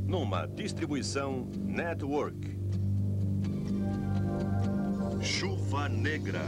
numa distribuição Network. Chuva Negra.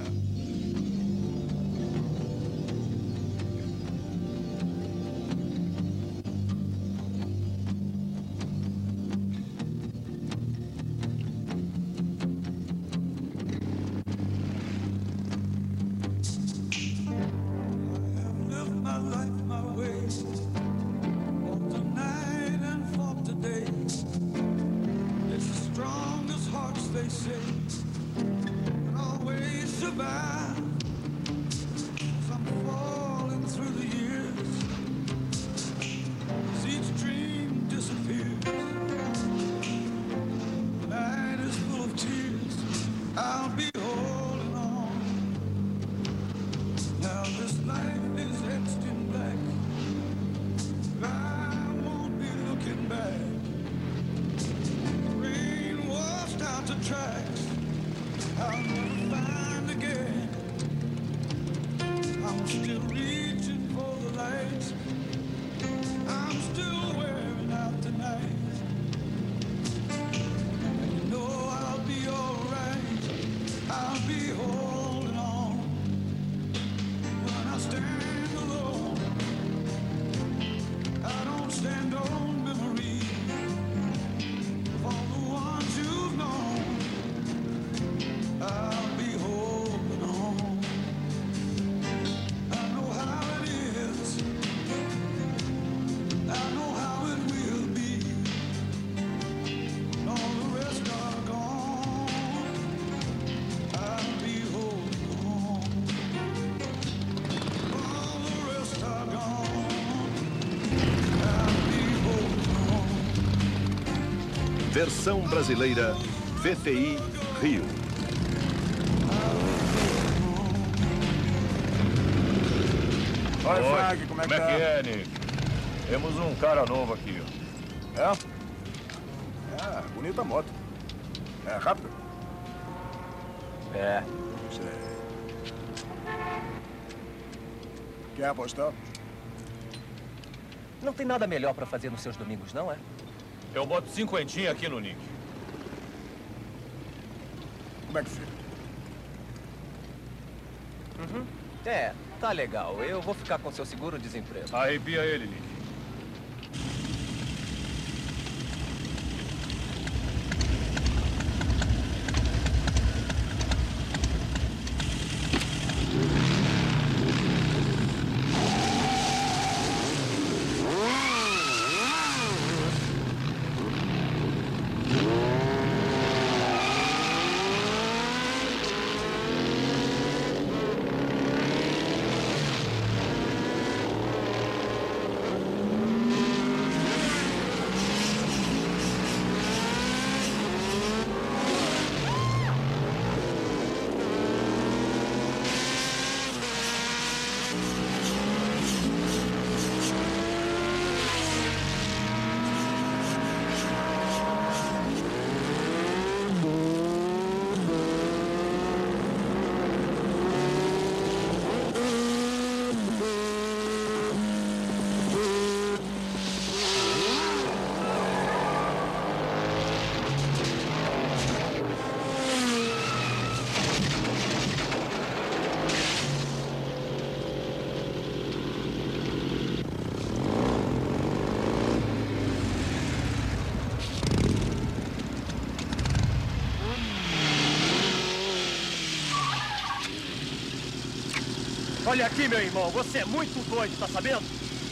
Versão brasileira VTI Rio. Oi, Frank, como é que é, Nick? Temos um cara novo aqui, ó. É, bonita moto. É rápido? É. Sei. Quer apostar? Não tem nada melhor pra fazer nos seus domingos, não é? Eu boto 50 aqui no Nick. Como é que fica? Uhum. É, tá legal. Eu vou ficar com seu seguro-desemprego. Arrepia ele, Nick. Olha aqui, meu irmão. Você é muito doido, tá sabendo?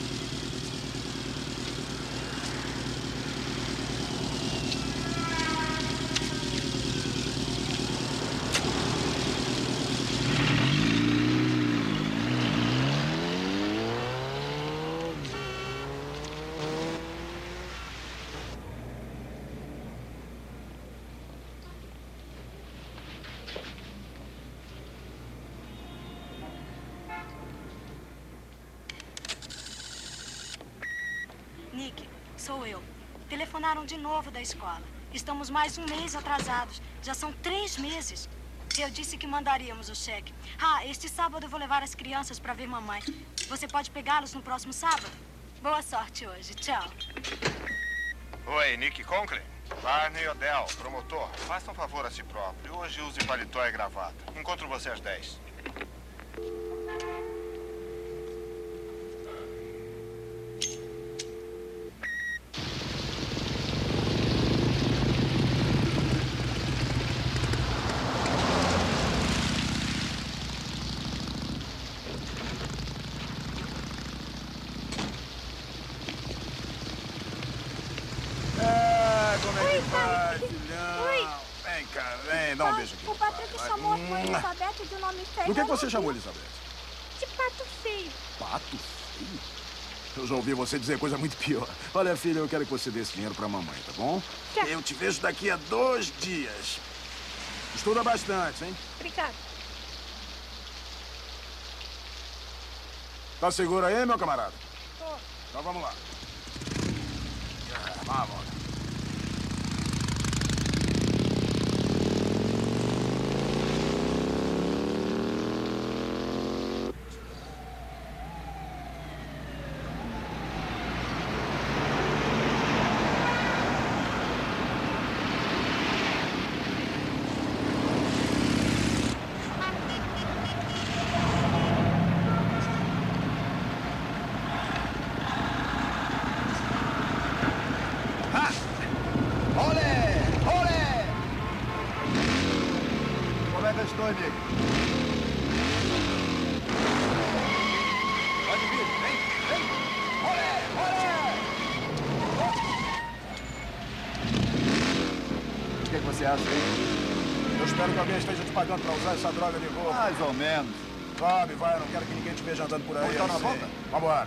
Nick, sou eu. Telefonaram de novo da escola. Estamos mais um mês atrasados. Já são 3 meses. Eu disse que mandaríamos o cheque. Ah, este sábado eu vou levar as crianças para ver mamãe. Você pode pegá-los no próximo sábado? Boa sorte hoje. Tchau. Oi, Nick Conklin. Barney Odell, promotor. Faça um favor a si próprio. Hoje use paletó e gravata. Encontro você às 10. Dá um beijo aqui. O Patrick chamou a sua Elizabeth de nome feio. Do que você chamou Elizabeth? De pato feio. Pato feio? Eu já ouvi você dizer coisa muito pior. Olha, filha, eu quero que você dê esse dinheiro pra mamãe, tá bom? Eu te vejo daqui a 2 dias. Estuda bastante, hein? Obrigada. Tá seguro aí, meu camarada? Tô. Então vamos lá. Vamos. Eu espero que alguém esteja te pagando pra usar essa droga de roupa. Mais ou menos. Sobe, vai, eu não quero que ninguém te veja andando por aí. Então na volta? Vambora.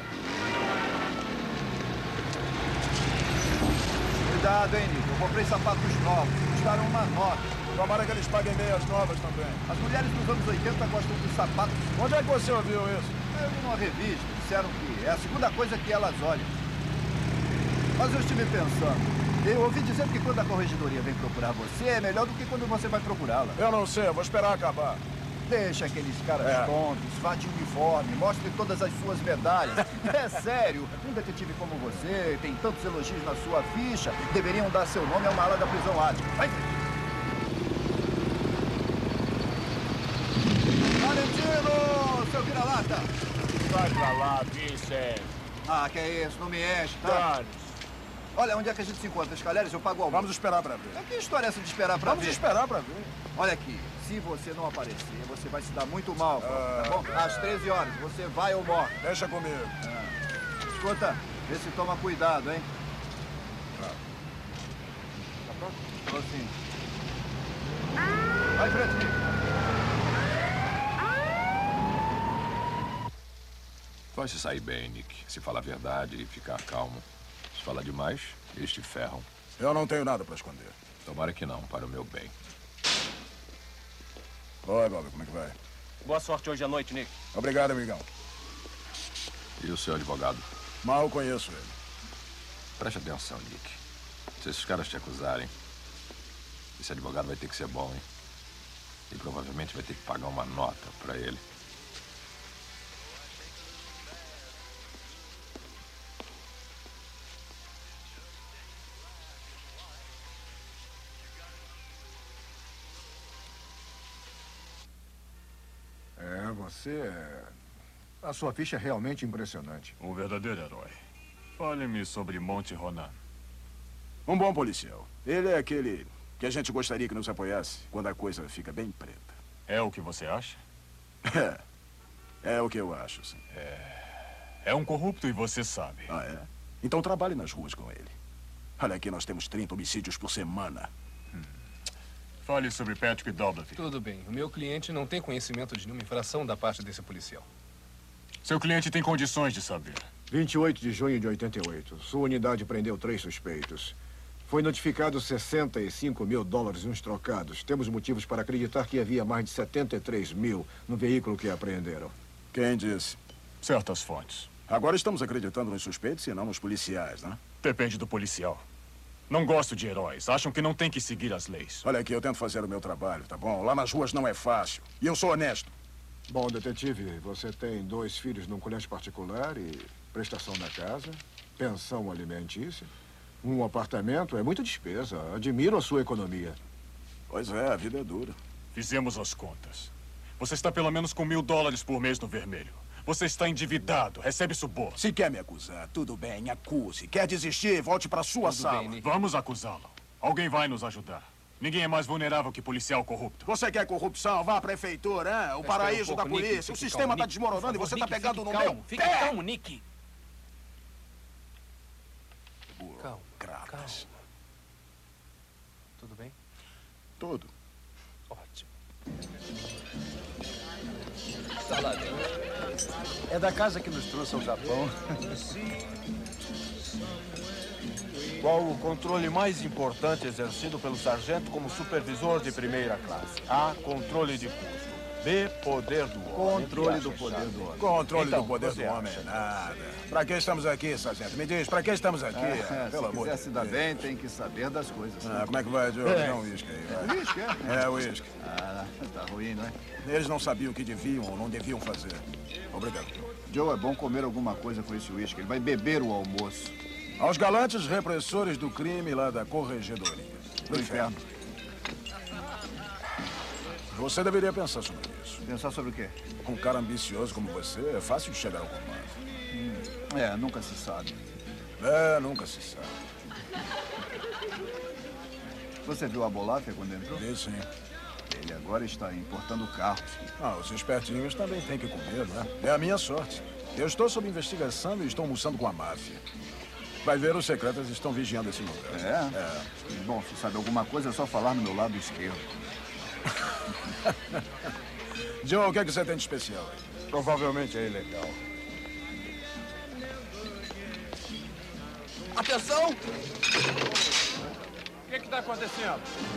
Cuidado, hein, Nico. Eu comprei sapatos novos. Custaram uma nota. Tomara que eles paguem meias novas também. As mulheres dos anos 80 gostam de sapatos. Onde é que você ouviu isso? Eu vi numa revista. Disseram que é a segunda coisa que elas olham. Mas eu estive pensando. Eu ouvi dizer que quando a corregedoria vem procurar você, é melhor do que quando você vai procurá-la. Eu não sei, eu vou esperar acabar. Deixa aqueles caras tontos, vá de uniforme, mostre todas as suas medalhas. É sério, um detetive como você, tem tantos elogios na sua ficha, deveriam dar seu nome a uma ala da prisão ática. Vai! Valentino, seu vira-lata! Vai pra lá, Vincent. Ah, que é isso, não me enche, tá? Claro. Olha, onde é que a gente se encontra? Escaleras, eu pago o almoço. Vamos esperar pra ver. Que história é essa de esperar pra ver? Vamos esperar pra ver. Olha aqui, se você não aparecer, você vai se dar muito mal, tá bom? Às 13 horas, você vai ou morre. Deixa comigo. Escuta, vê se toma cuidado, hein? Tá pronto? Tô sim. Vai, frente. Vai se sair bem, Nick. Se falar a verdade e ficar calmo. Se falar demais, eles te ferram. Eu não tenho nada pra esconder. Tomara que não, para o meu bem. Oi, Bob, como é que vai? Boa sorte hoje à noite, Nick. Obrigado, amigão. E o seu advogado? Mal conheço ele. Preste atenção, Nick. Se esses caras te acusarem, esse advogado vai ter que ser bom, hein? E provavelmente vai ter que pagar uma nota pra ele. A sua ficha é realmente impressionante. Um verdadeiro herói. Fale-me sobre Monte Ronan. Um bom policial. Ele é aquele que a gente gostaria que nos apoiasse quando a coisa fica bem preta. É o que você acha? É o que eu acho, sim. É um corrupto e você sabe. Ah, é? Então trabalhe nas ruas com ele. Olha aqui, nós temos 30 homicídios por semana. Fale sobre Patrick Doblevic. Tudo bem. O meu cliente não tem conhecimento de nenhuma infração da parte desse policial. Seu cliente tem condições de saber. 28 de junho de 88. Sua unidade prendeu 3 suspeitos. Foi notificado 65 mil dólares uns trocados. Temos motivos para acreditar que havia mais de 73 mil no veículo que apreenderam. Quem disse? Certas fontes. Agora estamos acreditando nos suspeitos e não nos policiais, né? Depende do policial. Não gosto de heróis. Acham que não tem que seguir as leis. Olha aqui, eu tento fazer o meu trabalho, tá bom? Lá nas ruas não é fácil. E eu sou honesto. Bom, detetive, você tem 2 filhos num colégio particular e prestação da casa, pensão alimentícia. Um apartamento é muita despesa. Admiro a sua economia. Pois é, a vida é dura. Fizemos as contas. Você está pelo menos com $1.000 por mês no vermelho. Você está endividado, recebe suborno. Se quer me acusar, tudo bem, acuse. Quer desistir, volte para sua sala. Vamos acusá-lo. Alguém vai nos ajudar. Ninguém é mais vulnerável que policial corrupto. Você quer corrupção? Vá à prefeitura, hein? O paraíso da polícia. O sistema está desmoronando e você está pegando no meu Fique pé. calmo, Nick. Calma. Tudo bem? Tudo. Ótimo. Está lá dentro. É da casa que nos trouxe ao Japão. Qual o controle mais importante exercido pelo sargento como supervisor de primeira classe? A. Controle de custo. B. Poder do homem. Controle do poder do homem. Controle Então, do poder do homem é nada. Pra que estamos aqui, sargento? Me diz, pra que estamos aqui? Pelo amor de Deus. Se quiser se dar bem, tem que saber das coisas. Como é que vai, Joe? Dá um uísque aí, vai. Uísque, é? É, uísque. Tá ruim, não é? Eles não sabiam o que deviam ou não deviam fazer. Obrigado, Joe. Joe, é bom comer alguma coisa com esse uísque. Ele vai beber o almoço. Aos galantes repressores do crime lá da corregedoria. Do inferno. Você deveria pensar sobre isso. Pensar sobre o quê? Com um cara ambicioso como você, é fácil de chegar ao comando. Nunca se sabe. Nunca se sabe. Você viu a Bolafia quando entrou? Vi, sim. Ele agora está importando carros. Os espertinhos também têm que comer, né? É a minha sorte. Eu estou sob investigação e estou almoçando com a máfia. Vai ver, os secretas estão vigiando esse lugar. Bom, se sabe alguma coisa, é só falar no meu lado esquerdo. Joe, o que é que você tem de especial? Provavelmente é ilegal. Atenção! O que está acontecendo?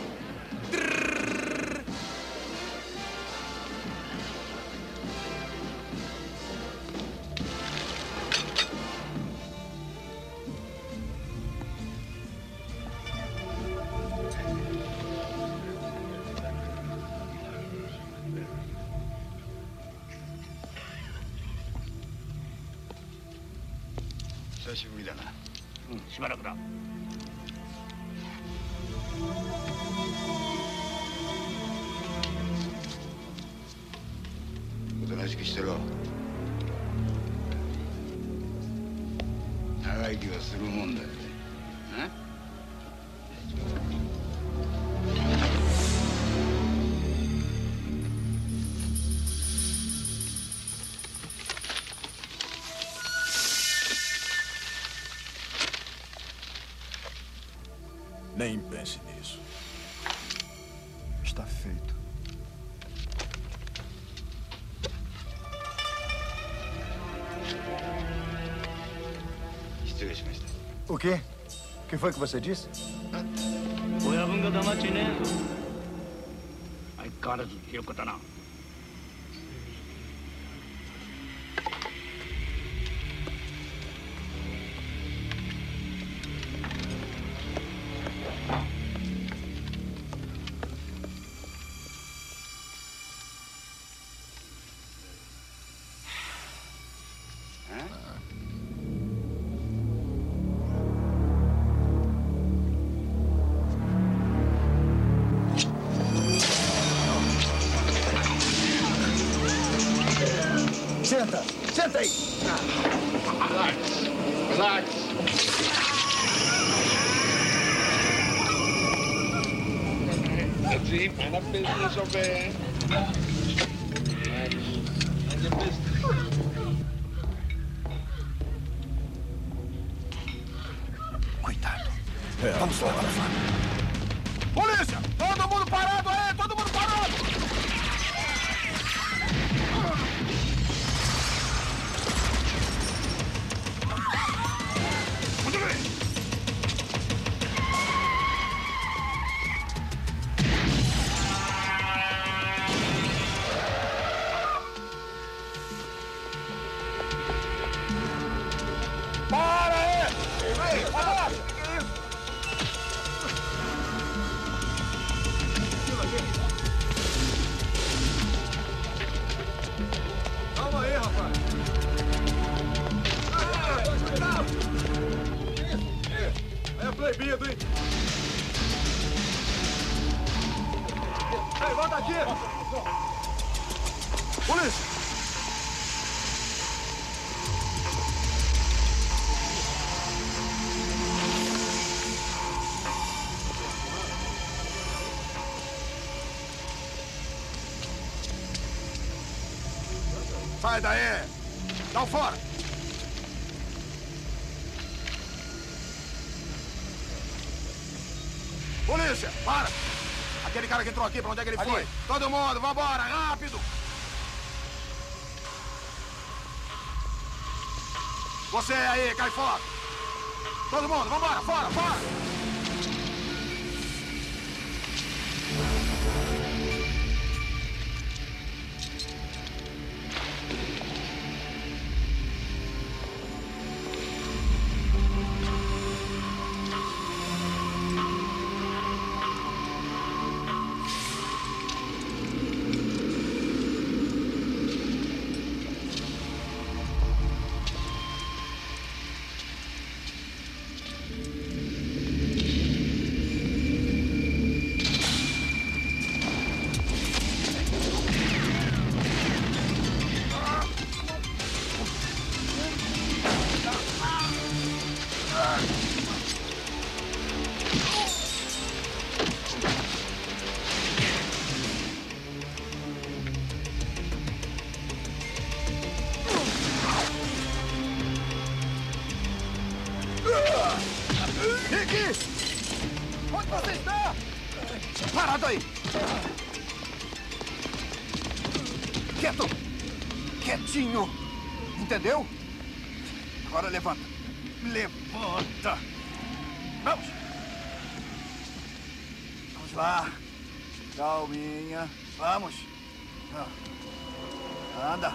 Nem pense nisso. Está feito. O quê? O que foi que você disse? 親分が黙っちゃいねえぞ。相変わらず強かったな。 Senta aí. Relax. Assim, vai na business of Coitado. Vamos lá. Polícia! Todo mundo parado aí! Todo mundo parado! Calma aí, rapaz. É a medo, hein? Ei, volta aqui! Polícia! Sai daí! Dá fora! Polícia, para! Aquele cara que entrou aqui, pra onde é que ele foi? Todo mundo, vambora, rápido! Você aí, cai fora! Todo mundo, vambora, fora, fora! Onde você está? Parado aí! Quieto! Quietinho! Entendeu? Agora levanta! Levanta! Vamos! Vamos lá! Calminha! Vamos! Anda!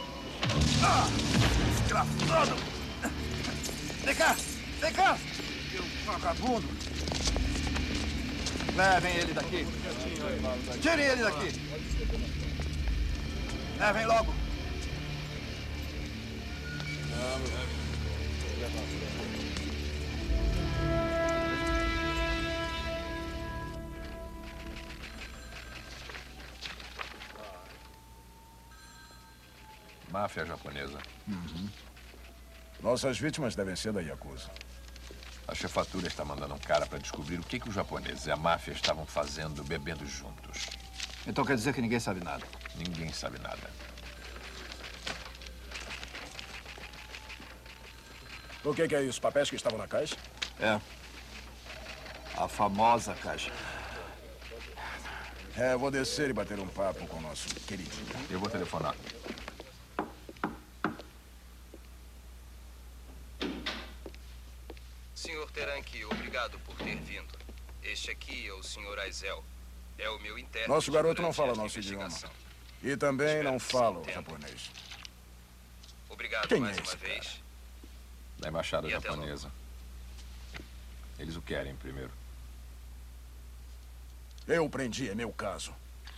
Desgraçado! Vem cá! Vem cá! Seu vagabundo! Levem ele daqui. Tirem ele daqui. Levem logo. Máfia japonesa. Nossas vítimas devem ser da Yakuza. A chefatura está mandando um cara para descobrir o que os japoneses e a máfia estavam fazendo bebendo juntos. Então quer dizer que ninguém sabe nada? Ninguém sabe nada. O que é isso? Papéis que estavam na caixa? É. A famosa caixa. Vou descer e bater um papo com o nosso queridinho. Eu vou telefonar. Senhor Teranki, obrigado por ter vindo. Este aqui é o Sr. Aizel. É o meu intérprete. Nosso garoto não fala nosso idioma. E também não fala o japonês. Obrigado mais uma vez. Da embaixada japonesa. Eles o querem primeiro. Eu o prendi, é meu caso.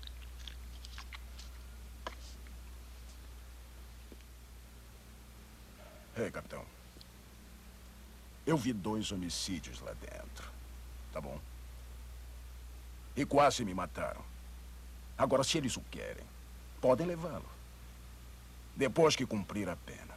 Ei, capitão. Eu vi 2 homicídios lá dentro. Tá bom? E quase me mataram. Agora, se eles o querem, podem levá-lo. Depois que cumprir a pena.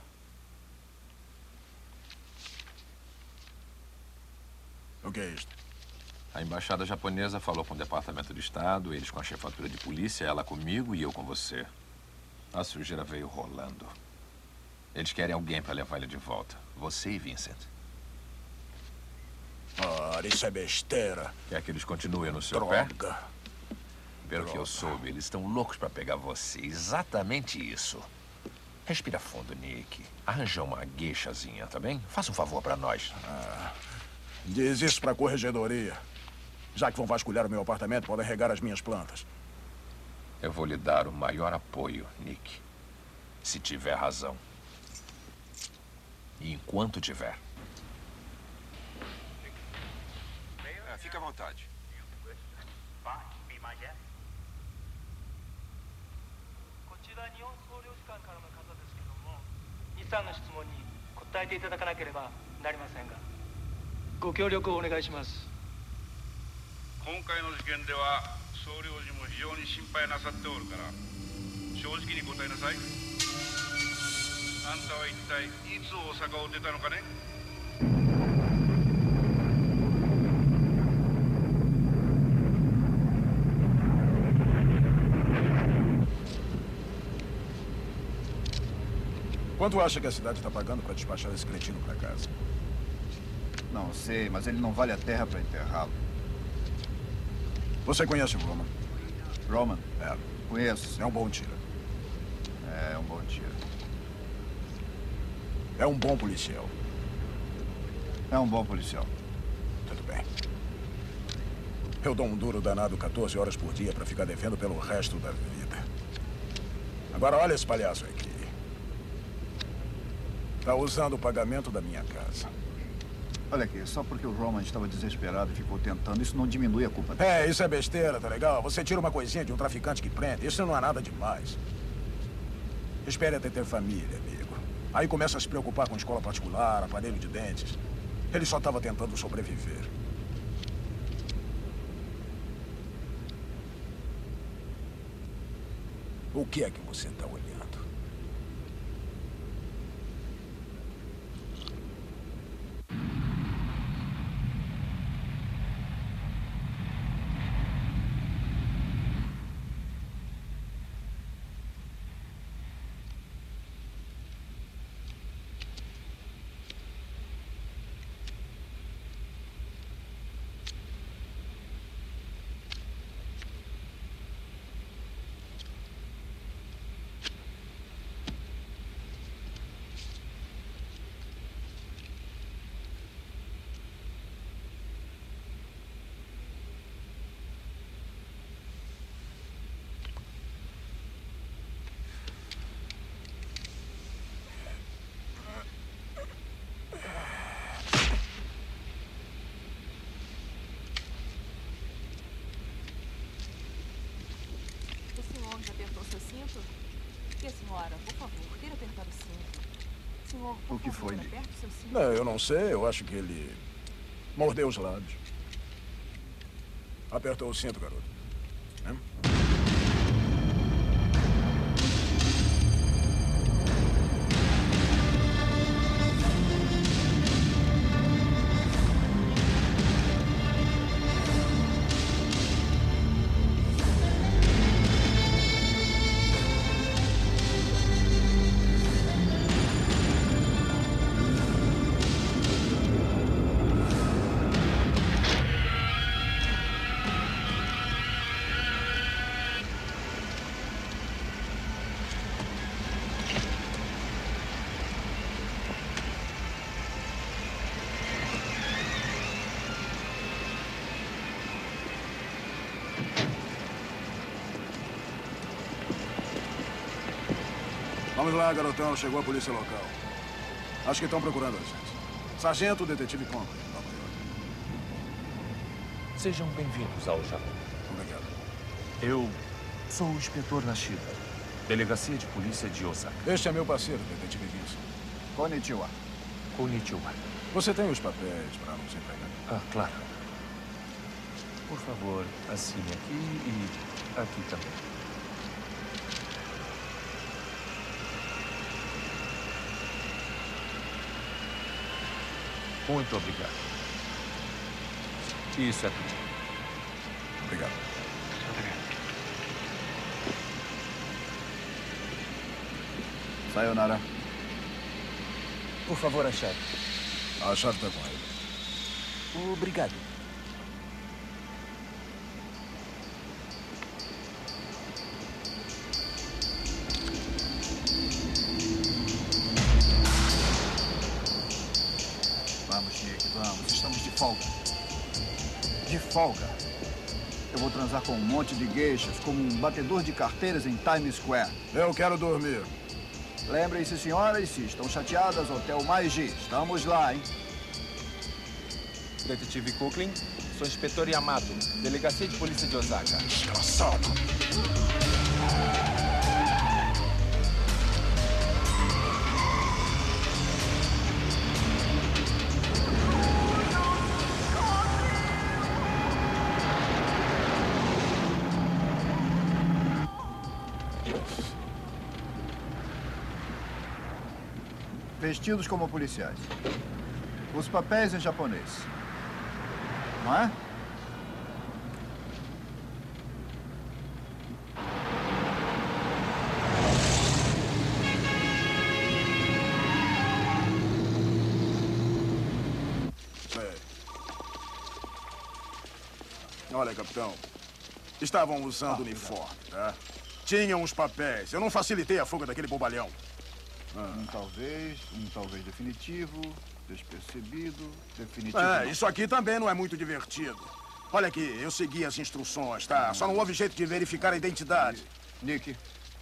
O que é isto? A embaixada japonesa falou com o Departamento de Estado, eles com a chefatura de polícia, ela comigo e eu com você. A sujeira veio rolando. Eles querem alguém para levar ele de volta. Você e Vincent. Isso é besteira. Quer que eles continuem no seu pé? Pelo que eu soube, eles estão loucos para pegar você. Exatamente isso. Respira fundo, Nick. Arranja uma gueixazinha, tá bem? Faça um favor para nós. Diz isso pra corregedoria. Já que vão vasculhar o meu apartamento, podem regar as minhas plantas. Eu vou lhe dar o maior apoio, Nick. Se tiver razão. E enquanto tiver. Fique à vontade. 2、3の質問に答えていただかなければなりませんが。 ご協力をお願いします。 今回の事件では総領事も非常に心配なさっておるから正直に答えなさい。あんたは一体いつ大阪を出たのかね？ Quanto acha que a cidade está pagando para despachar esse cretino para casa? Não sei, mas ele não vale a terra para enterrá-lo. Você conhece o Roman? Roman? É. Conheço. É um bom tiro. É um bom tiro. É um bom policial. É um bom policial. Tudo bem. Eu dou um duro danado 14 horas por dia para ficar devendo pelo resto da vida. Agora olha esse palhaço aqui. Tá usando o pagamento da minha casa. Olha aqui, só porque o Roman estava desesperado e ficou tentando, isso não diminui a culpa dele. É, isso é besteira, tá legal? Você tira uma coisinha de um traficante que prende, isso não é nada demais. Espere até ter família, amigo. Aí começa a se preocupar com escola particular, aparelho de dentes. Ele só estava tentando sobreviver. O que é que você está olhando? Já apertou seu cinto? E a senhora, por favor, queira apertar o cinto. Senhor, por O que favor, foi, Nick? aperte o seu cinto. Não, eu não sei. Eu acho que ele mordeu os lábios. Apertou o cinto, garoto. Né? Vamos lá, garotão. Chegou a polícia local. Acho que estão procurando a gente. Sargento, detetive Conklin, Nova York. Sejam bem-vindos ao Japão. Obrigado. Eu sou o inspetor Nashida, delegacia de polícia de Osaka. Este é meu parceiro, detetive Wilson. Konnichiwa. Konnichiwa. Você tem os papéis para nos entregar? Ah, claro. Por favor, assine aqui e aqui também. Muito obrigado. Isso é tudo. Obrigado. Sayonara. Por favor, a chave. A chave está com ele. Obrigado. Vamos, Nick, vamos. Estamos de folga. De folga. Eu vou transar com um monte de geishas, como um batedor de carteiras em Times Square. Eu quero dormir. Lembrem-se, senhoras, se estão chateadas, Hotel Mais G. Estamos lá, hein? Detetive Conklin, sou inspetor Yamato, delegacia de polícia de Osaka. Desgraçado. vestidos como policiais. Os papéis em japonês. Não é? Olha, capitão, estavam usando uniforme, tá? Tinham os papéis. Eu não facilitei a fuga daquele bobalhão. Um talvez definitivo, despercebido, definitivo. Isso aqui também não é muito divertido. Olha aqui, eu segui as instruções, tá? Só não houve jeito de verificar a identidade. Nick.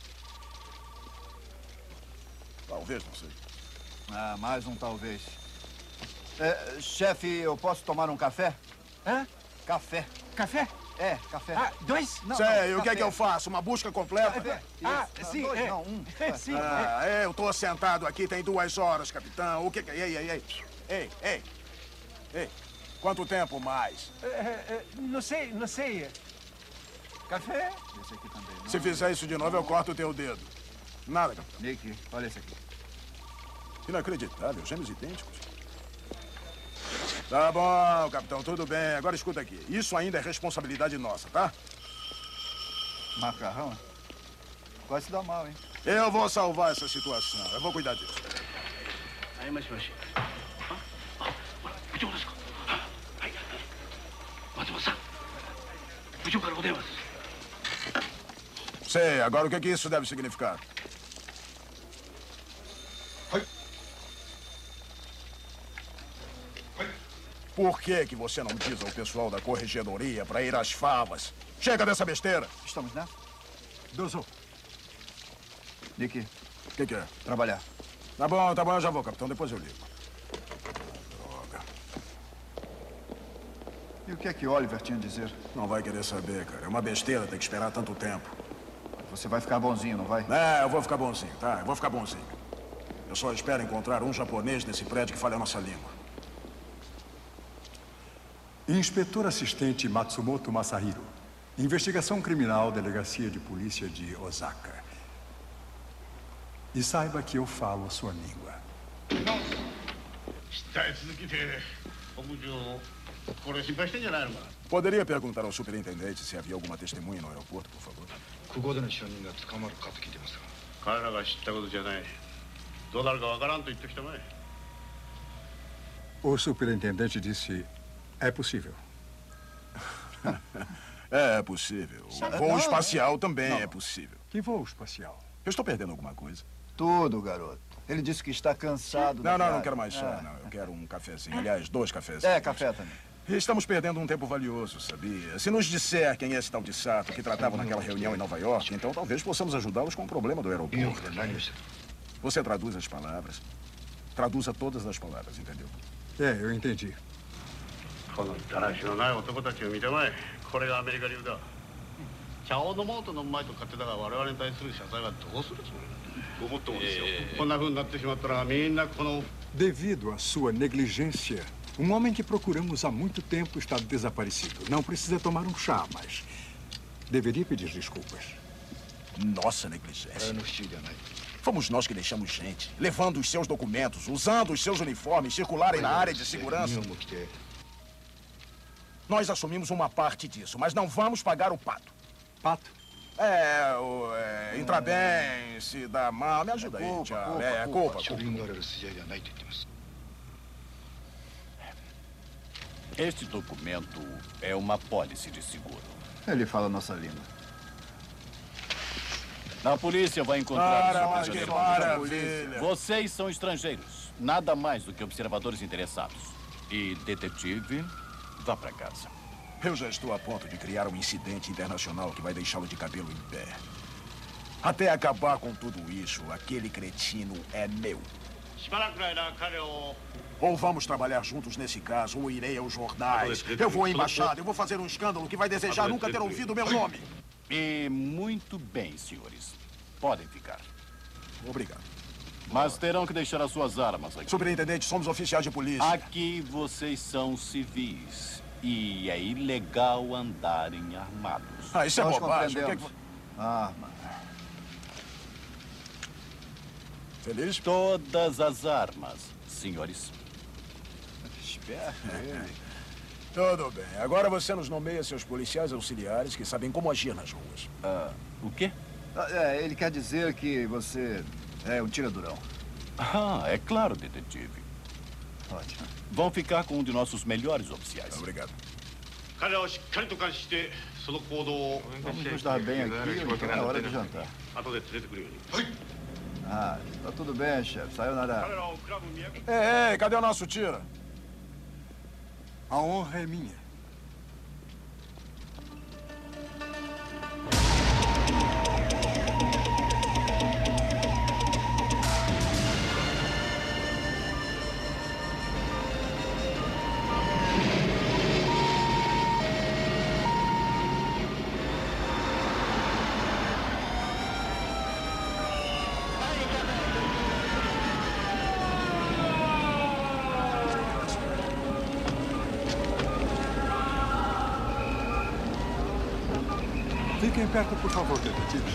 Talvez, não sei. Mais um talvez. Chefe, eu posso tomar um café? Hã? Café. Café? Café. Dois? Não, sei, o que é que eu faço? Uma busca completa? Sim, dois, não, um. Sim. Eu tô sentado aqui tem 2 horas, capitão. O que que... Ei. Quanto tempo mais? Não sei. Café? Esse aqui também. Não. Se fizer isso de novo, eu corto o teu dedo. Nada, capitão. Nick, olha esse aqui. Inacreditável, gêmeos idênticos. Tá bom, capitão, tudo bem. Agora escuta aqui. Isso ainda é responsabilidade nossa, tá? Macarrão? Vai se dar mal, hein? Eu vou salvar essa situação. Eu vou cuidar disso. Sei, agora o que isso deve significar? Por que você não diz ao pessoal da corregedoria para ir às favas? Chega dessa besteira. Estamos nessa? Dozo. Nick. O que é? Trabalhar. Tá bom, eu já vou, capitão. Depois eu ligo. Droga. E o que é que Oliver tinha a dizer? Não vai querer saber, cara. É uma besteira ter que esperar tanto tempo. Você vai ficar bonzinho, não vai? Eu vou ficar bonzinho, tá? Eu vou ficar bonzinho. Eu só espero encontrar um japonês nesse prédio que fale a nossa língua. Inspetor assistente Matsumoto Masahiro. Investigação criminal, delegacia de polícia de Osaka. E saiba que eu falo a sua língua. Poderia perguntar ao superintendente se havia alguma testemunha no aeroporto, por favor? O superintendente disse... É possível. É possível. O voo espacial também é possível. Que voo espacial? Eu estou perdendo alguma coisa? Tudo, garoto. Ele disse que está cansado. Não quero mais chá, não. Eu quero um cafezinho. Aliás, 2 cafezinhos. Café também. Estamos perdendo um tempo valioso, sabia? Se nos disser quem é esse tal de Sato que tratava naquela reunião em Nova York, então talvez possamos ajudá-los com o problema do aeroporto. Você traduz as palavras. Traduza todas as palavras, entendeu? Eu entendi. Devido à sua negligência, um homem que procuramos há muito tempo está desaparecido. Não precisa tomar um chá, mas deveria pedir desculpas. Nossa negligência. Fomos nós que deixamos gente, levando os seus documentos, usando os seus uniformes, circularem na área de segurança. Nós assumimos uma parte disso, mas não vamos pagar o pato. Pato? Entrar bem, se dar mal. Me ajuda aí, Tiago. Culpa. Este documento é uma pólice de seguro. Ele fala a nossa língua. A polícia vai encontrar o seu prisioneiro. Maravilha. Vocês são estrangeiros. Nada mais do que observadores interessados. E, detetive, vá para casa. Eu já estou a ponto de criar um incidente internacional que vai deixá-lo de cabelo em pé. Até acabar com tudo isso, aquele cretino é meu. Ou vamos trabalhar juntos nesse caso, ou irei aos jornais. Eu vou à embaixada, eu vou fazer um escândalo que vai desejar nunca ter ouvido meu nome. E muito bem, senhores. Podem ficar. Obrigado. Mas terão que deixar as suas armas aqui. Superintendente, somos oficiais de polícia. Aqui vocês são civis. E é ilegal andarem armados. Isso é bobagem. Arma. Feliz? Todas as armas, senhores. Esperto ele. Tudo bem. Agora você nos nomeia seus policiais auxiliares que sabem como agir nas ruas. O quê? Ele quer dizer que você é um tiradurão. Ah, é claro, detetive. Ótimo. Vão ficar com um de nossos melhores oficiais. Obrigado. Vamos nos dar bem aqui, ou então é hora de jantar. Ah, tá tudo bem, chefe. Saiu nada. Ei, cadê o nosso tira? A honra é minha. Fiquem perto, por favor, detetives.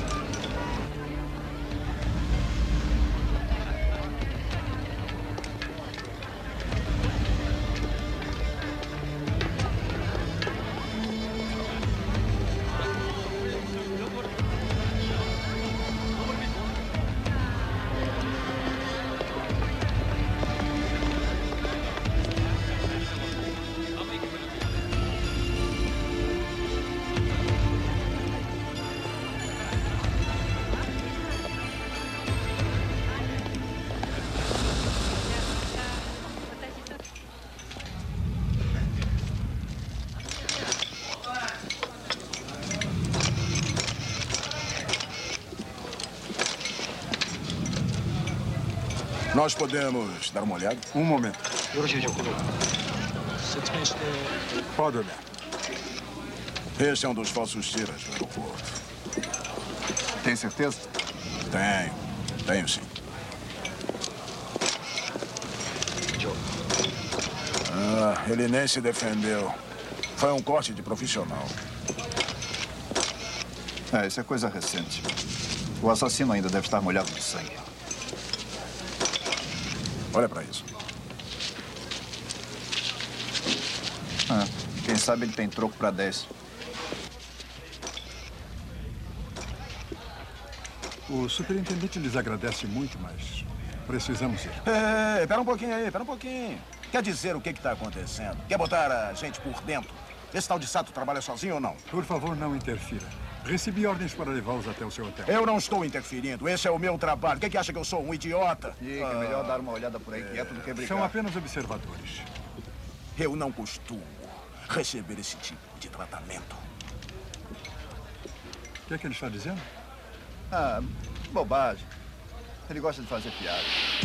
Nós podemos dar uma olhada? Um momento. Pode olhar. Este é um dos falsos tiras do aeroporto. Tem certeza? Tenho sim. Ele nem se defendeu. Foi um corte de profissional. Isso é coisa recente. O assassino ainda deve estar molhado de sangue. Olha pra isso. Quem sabe ele tem troco pra 10. O superintendente lhes agradece muito, mas precisamos ir. Espera um pouquinho aí, espera um pouquinho. Quer dizer o que está acontecendo? Quer botar a gente por dentro? Esse tal de Sato trabalha sozinho ou não? Por favor, não interfira. Recebi ordens para levá-los até o seu hotel. Eu não estou interferindo. Esse é o meu trabalho. O que acha que eu sou, um idiota? E que é melhor dar uma olhada por aí quieto do que brigar. São apenas observadores. Eu não costumo receber esse tipo de tratamento. O que é que ele está dizendo? Bobagem. Ele gosta de fazer piada.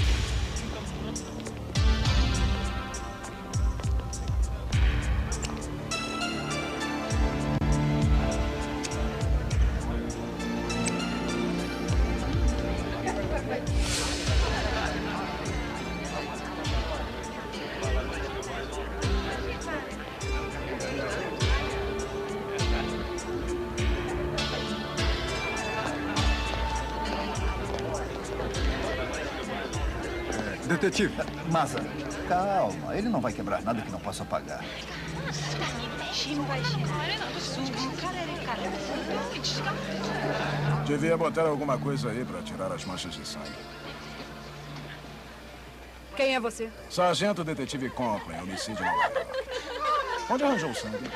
Detetive. Masa, calma. Ele não vai quebrar nada que não possa pagar. Devia botar alguma coisa aí para tirar as manchas de sangue. Quem é você? Sargento Detetive Conklin, homicídio Nova York. Onde arranjou o sangue?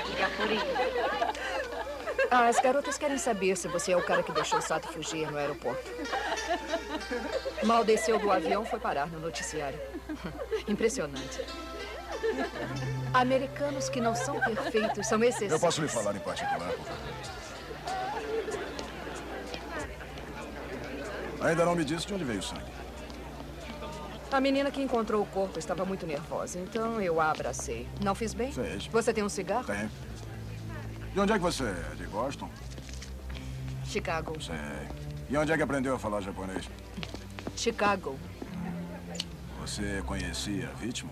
As garotas querem saber se você é o cara que deixou o Sato fugir no aeroporto. Mal desceu do avião, foi parar no noticiário. Impressionante. Americanos que não são perfeitos são exceções. Eu posso lhe falar em particular, por favor? Ainda não me disse de onde veio o sangue. A menina que encontrou o corpo estava muito nervosa, então eu a abracei. Não fiz bem? Fez. Você tem um cigarro? Tenho. De onde é que você é? De Boston? Chicago. Sei. E onde é que aprendeu a falar japonês? Chicago. Você conhecia a vítima?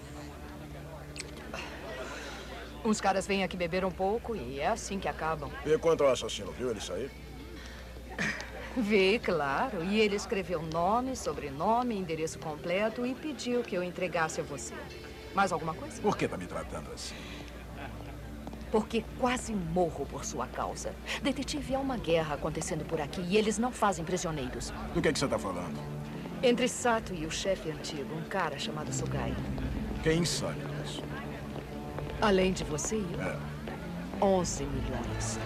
Uns caras vêm aqui beber um pouco e é assim que acabam. E quanto ao assassino, viu ele sair? Vi, claro. E ele escreveu nome, sobrenome, endereço completo e pediu que eu entregasse a você. Mais alguma coisa? Por que tá me tratando assim? Porque quase morro por sua causa. Detetive, há uma guerra acontecendo por aqui e eles não fazem prisioneiros. Do que você tá falando? Entre Sato e o chefe antigo, um cara chamado Sugai. Quem sabe disso? Além de você e eu. 11 milhões.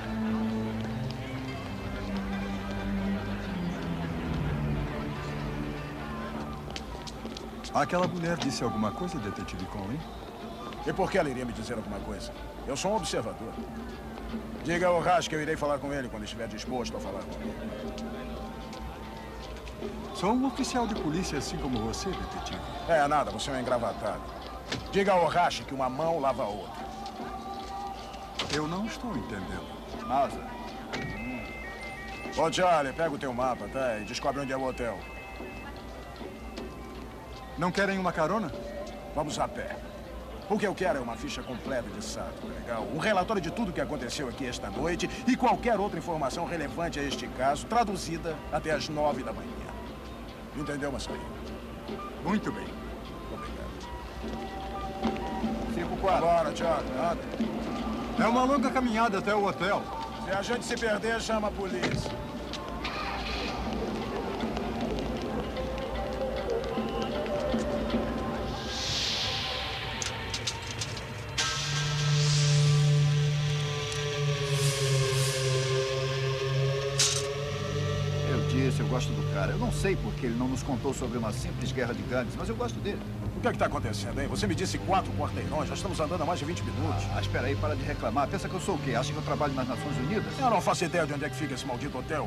Aquela mulher disse alguma coisa, detetive Conley? E por que ela iria me dizer alguma coisa? Eu sou um observador. Diga ao Rash que eu irei falar com ele quando estiver disposto a falar comigo. Sou um oficial de polícia assim como você, detetive. É, nada, você é um engravatado. Diga ao Rash que uma mão lava a outra. Eu não estou entendendo. Masa. Ô, Charlie, pega o teu mapa, tá? E descobre onde é o hotel. Não querem uma carona? Vamos a pé. O que eu quero é uma ficha completa de Sato, legal? Um relatório de tudo o que aconteceu aqui esta noite e qualquer outra informação relevante a este caso, traduzida até às 9 da manhã. Entendeu, Massaí? Muito bem. Obrigado. 5-4. Bora, Charlie, anda. É uma longa caminhada até o hotel. Se a gente se perder, chama a polícia. Eu gosto do cara. Eu não sei por que ele não nos contou sobre uma simples guerra de gangues, mas eu gosto dele. O que é que tá acontecendo, hein? Você me disse 4 quarteirões, já estamos andando há mais de 20 minutos. Espera aí, para de reclamar. Pensa que eu sou o quê? Acha que eu trabalho nas Nações Unidas? Eu não faço ideia de onde é que fica esse maldito hotel.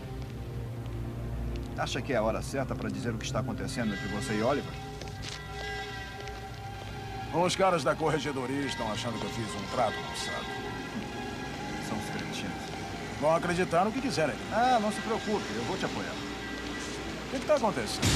Acha que é a hora certa para dizer o que está acontecendo entre você e Oliver? Os caras da corregedoria estão achando que eu fiz um trato com o Sato. São os cretinos. Vão acreditar no que quiserem. Ah, não se preocupe, eu vou te apoiar. O que está acontecendo?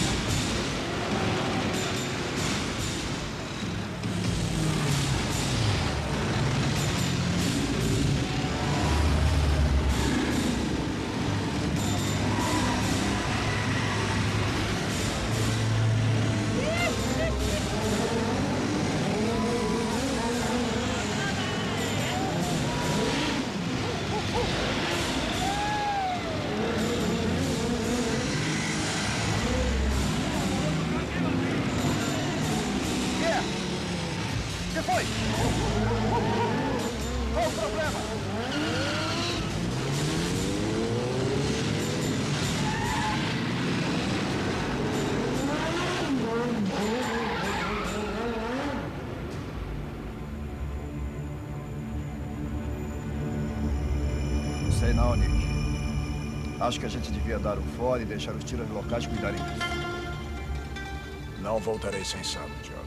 Sei não, Nick. Acho que a gente devia dar o fora e deixar os tiras locais cuidarem disso. Não voltarei sem Sato, Charlie.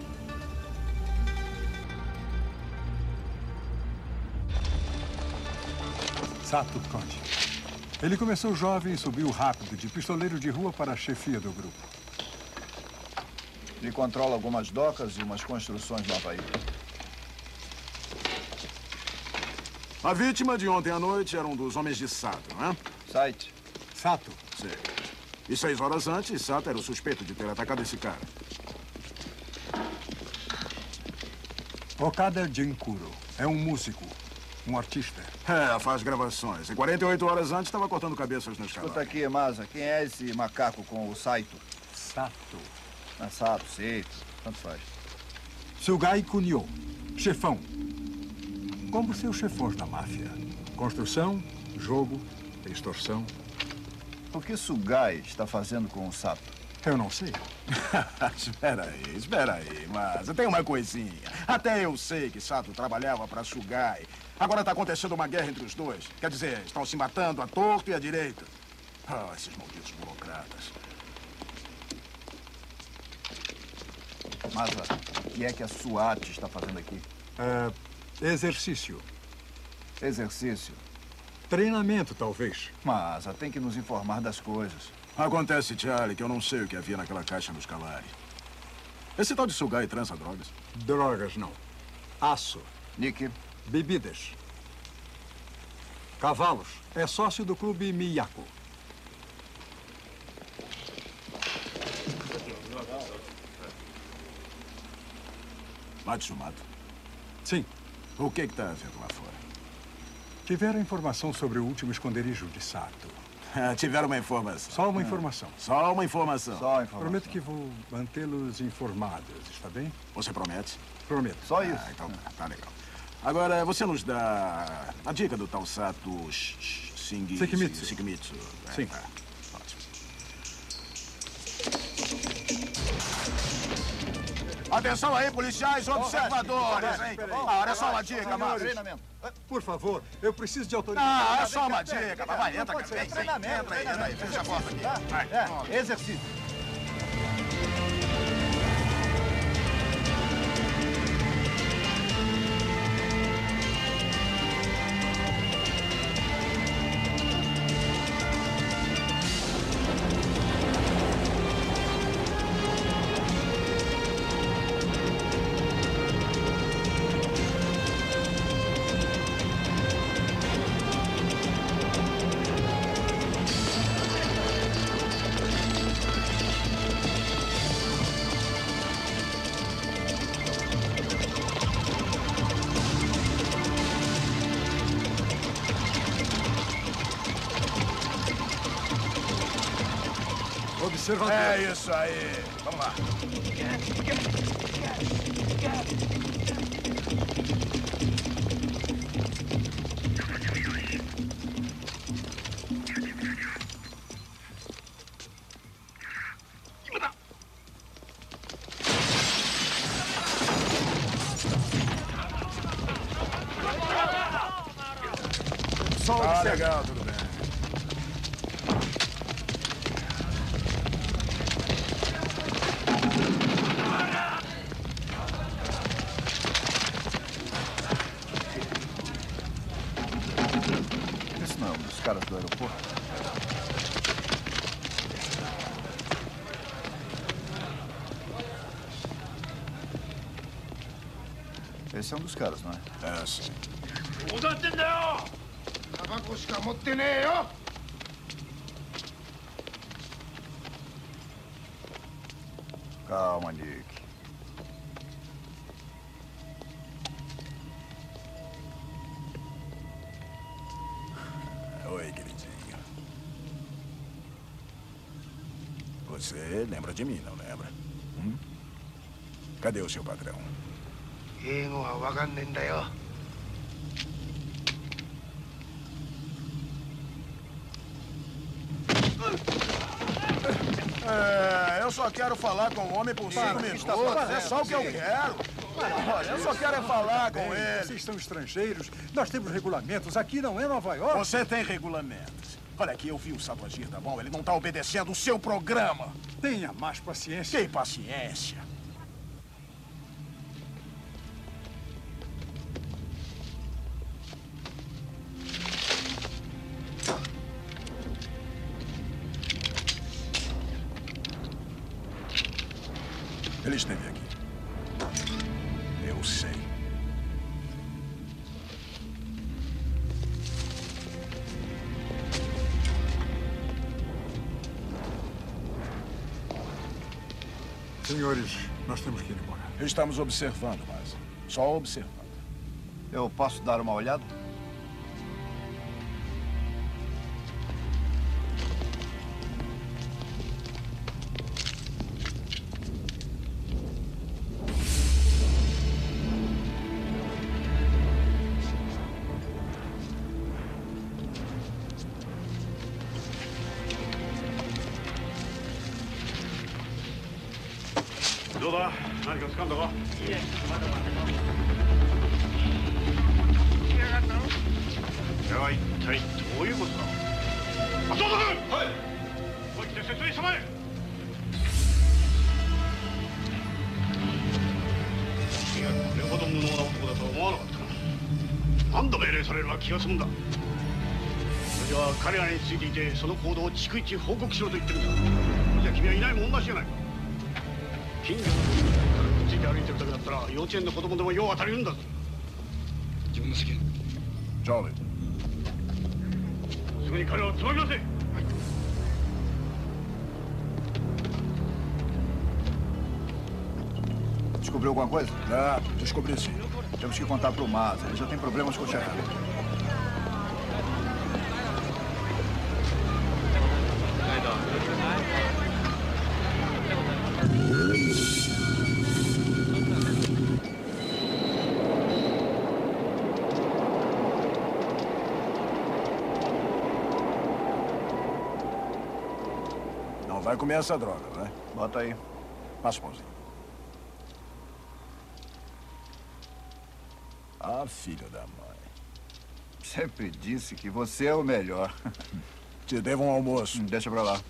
Sato Conde. Ele começou jovem e subiu rápido, de pistoleiro de rua para a chefia do grupo. Ele controla algumas docas e umas construções no Havaí. A vítima de ontem à noite era um dos homens de Sato, né? Site. Sato. Sim. E 6 horas antes, Sato era o suspeito de ter atacado esse cara. Okada Genkuro. É um músico. Um artista. É, faz gravações. E 48 horas antes estava cortando cabeças nos canais. Escuta aqui, Masa. Quem é esse macaco com o Saito? Sato. Ah, Sato, Seito. Tanto faz. Sugai Kunio. Chefão. Como seus chefões da máfia. Construção, jogo, extorsão. O que Sugai está fazendo com o Sato? Eu não sei. Espera aí, mas tem uma coisinha. Até eu sei que Sato trabalhava para Sugai. Agora está acontecendo uma guerra entre os dois. Quer dizer, estão se matando à torto e à direita. Ah, esses malditos burocratas. Masa, o que é que a SWAT está fazendo aqui? Exercício. Exercício? Treinamento, talvez. Masa, tem que nos informar das coisas. Acontece, Charlie, que eu não sei o que havia naquela caixa nos Kalari. Esse tal de Sugai transa drogas? Drogas, não. Aço. Nick. Bebidas. Cavalos. É sócio do clube Miyako. Matsumoto? Sim. O que está havendo lá fora? Tiveram informação sobre o último esconderijo de Sato. Tiveram uma informação. Só uma informação. Só uma informação. Só informação. Prometo que vou mantê-los informados, está bem? Você promete? Prometo. Só isso. Então tá legal. Agora, você nos dá a dica do tal Sato Sekimitsu. Sekimitsu. Sim. Tá. Ótimo. Atenção aí, policiais observadores, hein? Olha só uma dica, Márcio. Por favor, eu preciso de autorização. É só uma dica. Vai, entra, cara. Vem, Treinamento, entra aí, fecha a porta aqui. Vai. Exercício. Observador. É isso aí. Vamos lá. Tá legal, tudo bem. Esse não é um dos caras do aeroporto? Esse é um dos caras, não é? É, sim. Calma, Nick. Oi, queridinho. Você lembra de mim, não lembra? Cadê o seu patrão? Eu só quero falar com o homem por 5 minutos. É só o que eu quero. Olha, eu só quero é falar com ele. Vocês são estrangeiros. Nós temos regulamentos. Aqui não é Nova York. Você tem regulamentos. Olha aqui, eu vi o Sato agir, tá bom? Ele não tá obedecendo o seu programa. Tenha mais paciência. Que paciência? Ele esteve aqui. Eu sei. Senhores, nós temos que ir embora. Estamos observando, mas só observando. Eu posso dar uma olhada? Jolly. Descobriu alguma coisa? Descobri sim. Temos que contar pro Masa. Ele já tem problemas com o chefe. Não vai comer essa droga, né? Bota aí. Passa o pãozinho. Ah, filho da mãe. Sempre disse que você é o melhor. Te devo um almoço. Deixa pra lá.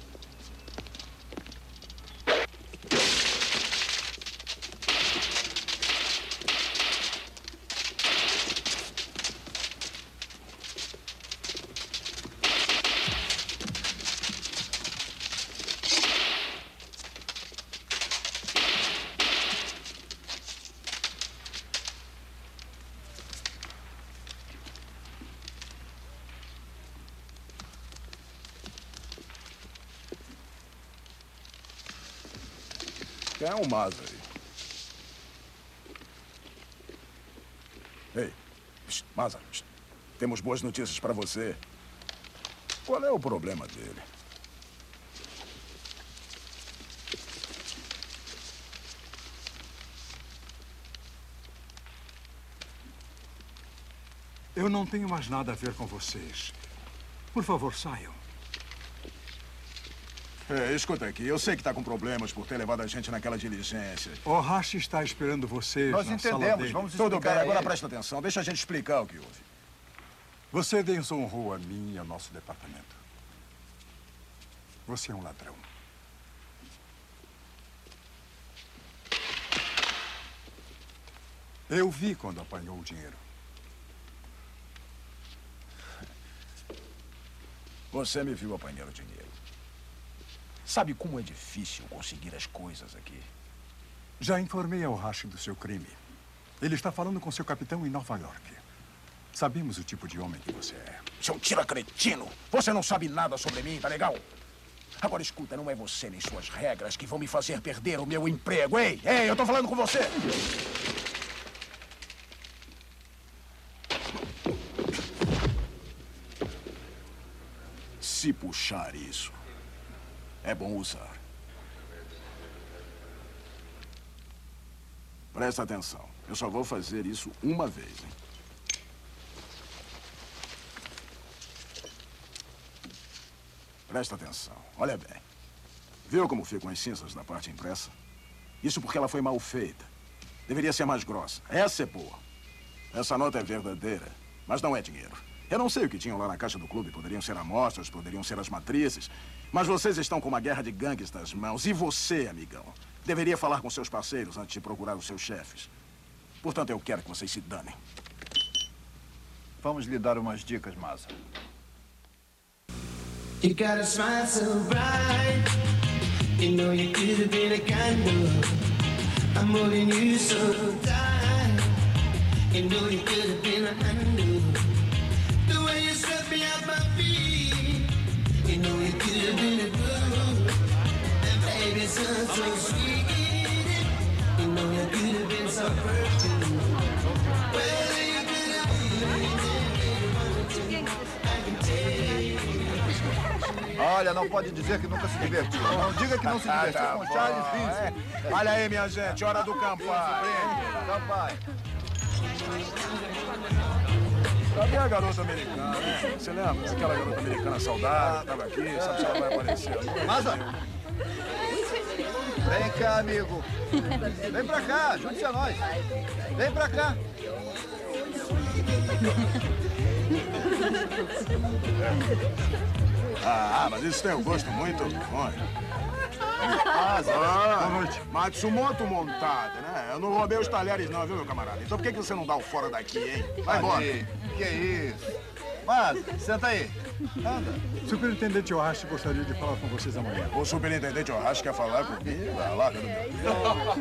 Quem é o Masa aí? Ei, Masa, temos boas notícias para você. Qual é o problema dele? Eu não tenho mais nada a ver com vocês. Por favor, saiam. Escuta aqui, eu sei que está com problemas por ter levado a gente naquela diligência. O Hashi está esperando vocês Nós na sala entendemos, dele. vamos explicar. Tudo bem, agora presta atenção, deixa a gente explicar o que houve. Você desonrou a mim e ao nosso departamento. Você é um ladrão. Eu vi quando apanhou o dinheiro. Você me viu apanhar o dinheiro. Sabe como é difícil conseguir as coisas aqui? Já informei ao Hashi do seu crime. Ele está falando com seu capitão em Nova York. Sabemos o tipo de homem que você é. Seu tira-cretino! Você não sabe nada sobre mim, tá legal? Agora escuta, não é você nem suas regras que vão me fazer perder o meu emprego. Ei, eu tô falando com você! Se puxar isso, é bom usar. Presta atenção. Eu só vou fazer isso uma vez, hein? Presta atenção. Olha bem. Viu como ficam as cinzas da parte impressa? Isso porque ela foi mal feita. Deveria ser mais grossa. Essa é boa. Essa nota é verdadeira, mas não é dinheiro. Eu não sei o que tinham lá na caixa do clube. Poderiam ser amostras, poderiam ser as matrizes. Mas vocês estão com uma guerra de gangues nas mãos. E você, amigão, deveria falar com seus parceiros antes de procurar os seus chefes. Portanto, eu quero que vocês se danem. Vamos lhe dar umas dicas, Masa. You got a smile so bright. You know you could have been a candle. I'm holding you so tight. You know you could have been a handle. The way you set me off my feet. You know you could have been a glue. And baby, so sweet. You know you could have been so perfect. Well, you could have been. I can tell you. Olha, não pode dizer que nunca se divertiu. Não diga que não se divertiu com Charles Vince. Olha aí, minha gente, hora do campai. Campai. Cadê a garota americana? Você lembra? Aquela garota americana saudável, estava aqui, sabe se ela vai aparecer. Masa! Vem cá, amigo. Vem pra cá, junte-se a nós. Vem pra cá. Mas isso tem um gosto muito bom. Boa noite. Matsumoto montado, né? Eu não roubei os talheres não, viu, meu camarada? Então por que você não dá o fora daqui, hein? Vai embora. Que isso? Mas, senta aí. Anda. Superintendente Ohashi gostaria de falar com vocês amanhã. O superintendente Ohashi quer falar comigo? Larga do meu.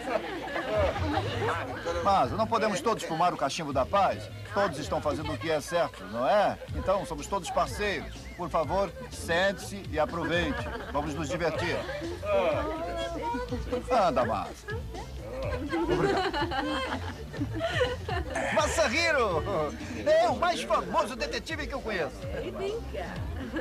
Mas não podemos todos fumar o cachimbo da paz? Todos estão fazendo o que é certo, não é? Então, somos todos parceiros. Por favor, sente-se e aproveite. Vamos nos divertir. Anda, Mas. Masahiro! É o mais famoso detetive que eu conheço. Vem cá.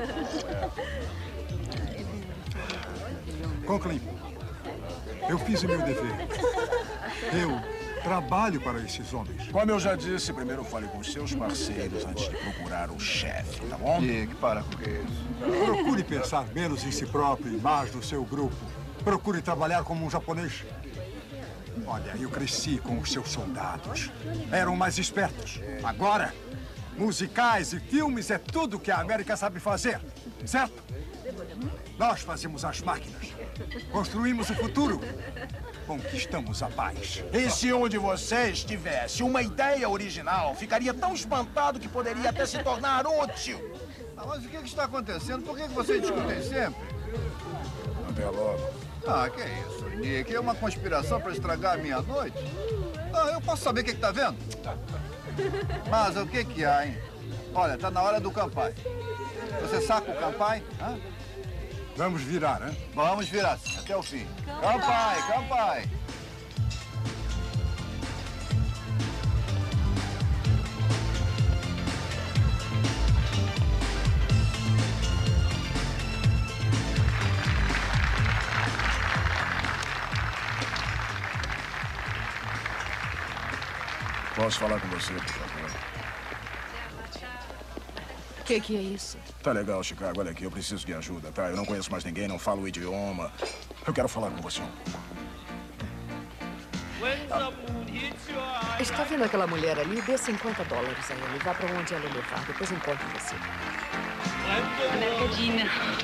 Conklin, eu fiz o meu dever. Eu trabalho para esses homens. Como eu já disse, primeiro fale com seus parceiros antes de procurar o chefe, tá bom? Nick, para com isso. Procure pensar menos em si próprio e mais no seu grupo. Procure trabalhar como um japonês. Olha, eu cresci com os seus soldados. Eram mais espertos. Agora, musicais e filmes é tudo que a América sabe fazer, certo? Nós fazemos as máquinas. Construímos o futuro. Conquistamos a paz. E se um de vocês tivesse uma ideia original, ficaria tão espantado que poderia até se tornar útil. Ah, mas o que está acontecendo? Por que vocês discutem sempre? Até logo. Ah, que isso, Nick? É uma conspiração para estragar a minha noite? Ah, eu posso saber o que está vendo? Mas o que há, hein? Olha, tá na hora do campai. Você saca o campai? Hã? Vamos virar, hein? Vamos virar, até o fim. Campai, campai! Posso falar com você, por favor? O que é isso? Tá legal, Chicago. Olha aqui, eu preciso de ajuda, tá? Eu não conheço mais ninguém, não falo o idioma. Eu quero falar com você. Está vendo aquela mulher ali? Dê $50 a ela e vá para onde ela levar. Depois encontro você. Mercadina.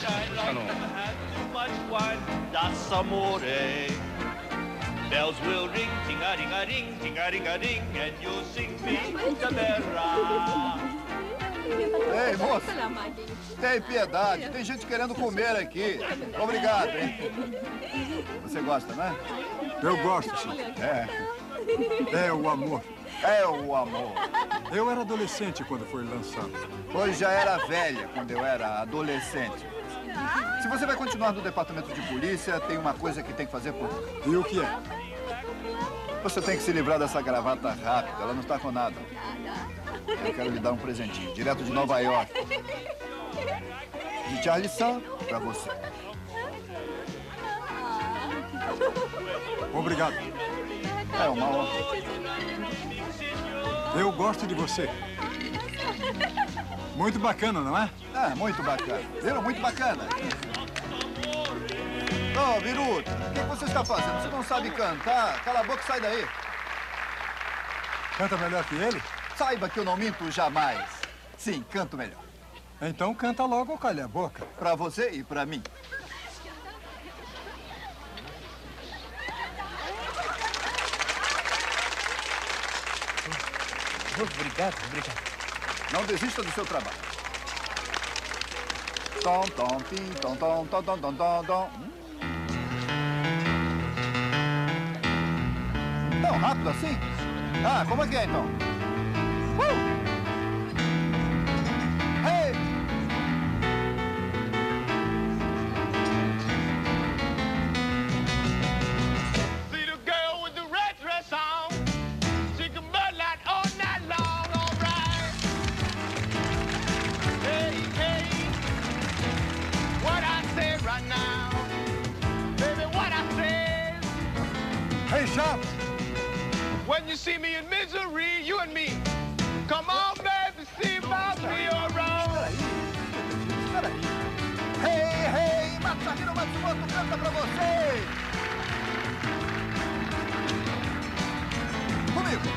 Bells will ring, ting-a-ring-a-ring, ting-a-ring-a-ring, and you'll sing me the berra. Ei, moço, tem piedade. Tem gente querendo comer aqui. Obrigado, hein? Você gosta, né? Eu gosto, sim. É o amor. É o amor. Eu era adolescente quando foi lançado. Hoje já era velha quando eu era adolescente. Se você vai continuar no departamento de polícia, tem uma coisa que tem que fazer por mim. E o que é? Você tem que se livrar dessa gravata rápida. Ela não está com nada. Eu quero lhe dar um presentinho, direto de Nova York. De Charlie Sun pra você. Obrigado. É uma honra. Eu gosto de você. Muito bacana, não é? Ah, muito bacana. Viram? Muito bacana. Ô, Biruta, o que você está fazendo? Você não sabe cantar? Cala a boca e sai daí. Canta melhor que ele? Saiba que eu não minto jamais. Sim, canto melhor. Então canta logo ou calha a boca. Pra você e pra mim. Obrigado, obrigado. Não desista do seu trabalho. Tom, tom, tim, tom, tom, tom, tom, tom, tom, tom. Tão rápido assim? Ah, como é que é então? Hey! See the girl with the red dress on. She can burn that all night long, all right. Hey, hey, what I say right now, baby, what I say. Hey, Shop! When you see me in misery, you and me, come on, baby, see about me, all right. Espera aí. Hey, hey, Masahiro Matsumoto canta pra você. Comigo.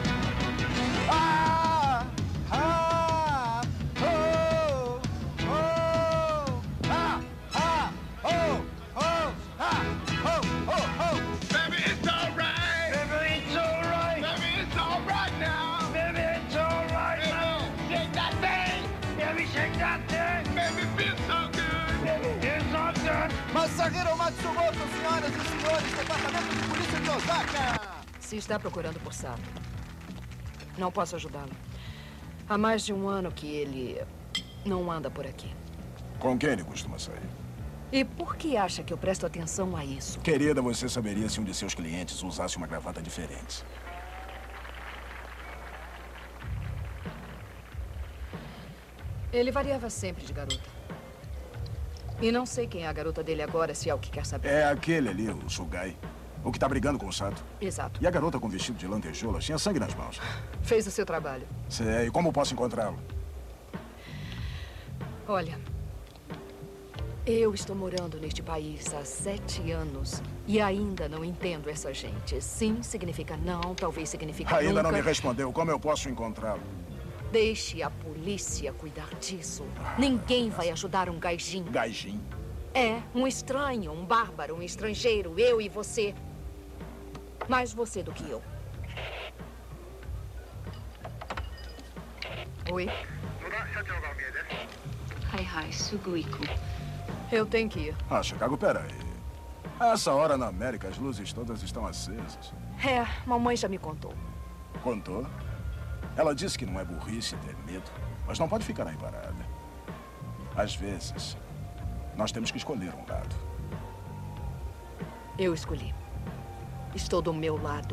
Ah, ah, oh, oh, ah, ah, oh, oh, ah, oh, oh, oh. Baby, it's all right. Baby, it's all right. Baby, it's all right now. Baby, it's all right now. Shake that thing. Baby, shake that thing. Baby, feels so good. Baby, feels so good. Masahiro Matsumoto, senhoras e senhores, Departamento de Polícia de Osaka. Se está procurando por Sato, não posso ajudá-lo. Há mais de um ano que ele não anda por aqui. Com quem ele costuma sair? E por que acha que eu presto atenção a isso? Querida, você saberia se um de seus clientes usasse uma gravata diferente. Ele variava sempre de garota. E não sei quem é a garota dele agora, se é o que quer saber. É aquele ali, o Sugai. O que tá brigando com o Sato. Exato. E a garota com vestido de lantejoula tinha sangue nas mãos. Fez o seu trabalho. Sei. E como posso encontrá-lo? Olha, eu estou morando neste país há 7 anos e ainda não entendo essa gente. Sim significa não, talvez significa nunca. Ainda não me respondeu. Como eu posso encontrá-lo? Deixe a polícia cuidar disso. Ninguém vai ajudar um gaijin. Gaijin? É, um estranho, um bárbaro, um estrangeiro, eu e você. Mais você do que eu. Oi? Eu tenho que ir. Ah, Chicago, peraí. A essa hora na América, as luzes todas estão acesas. É, mamãe já me contou. Contou? Ela disse que não é burrice ter medo, mas não pode ficar aí parada. Às vezes, nós temos que escolher um lado. Eu escolhi. Estou do meu lado.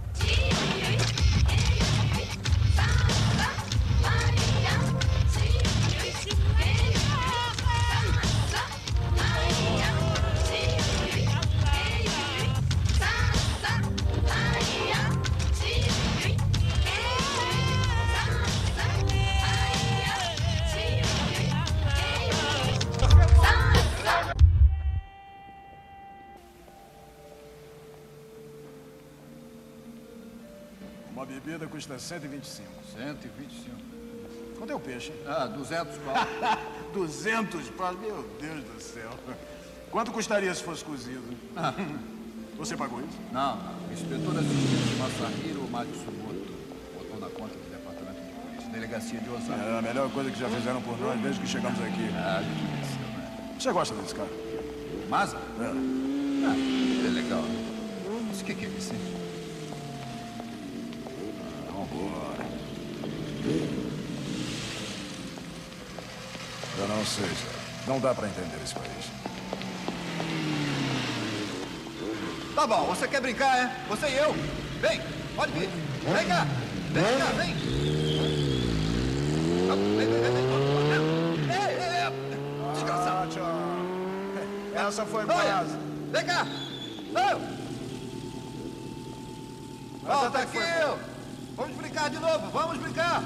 Uma bebida custa 125. 125. Quanto é o peixe? Ah, 200 pau. 200 pau? Meu Deus do céu. Quanto custaria se fosse cozido? Você pagou isso? Não, o inspetor assistente Masahiro Matsumoto botou na conta do departamento de polícia, delegacia de Osaka. É a melhor coisa que já fizeram por nós desde que chegamos aqui. Ah, que delícia, né? Você gosta desse cara? Masa? É. Ah, ele é legal. Mas o que é isso, hein? Vambora. Eu não sei, Zé. Não dá pra entender esse país. Tá bom, você quer brincar, é? Você e eu. Vem, pode vir. Vem cá. Vem cá, vem. Vem. Ei. Desgraçado. Tchau. Essa foi quase. Vem cá. Volta aqui. Vamos brincar de novo, vamos brincar.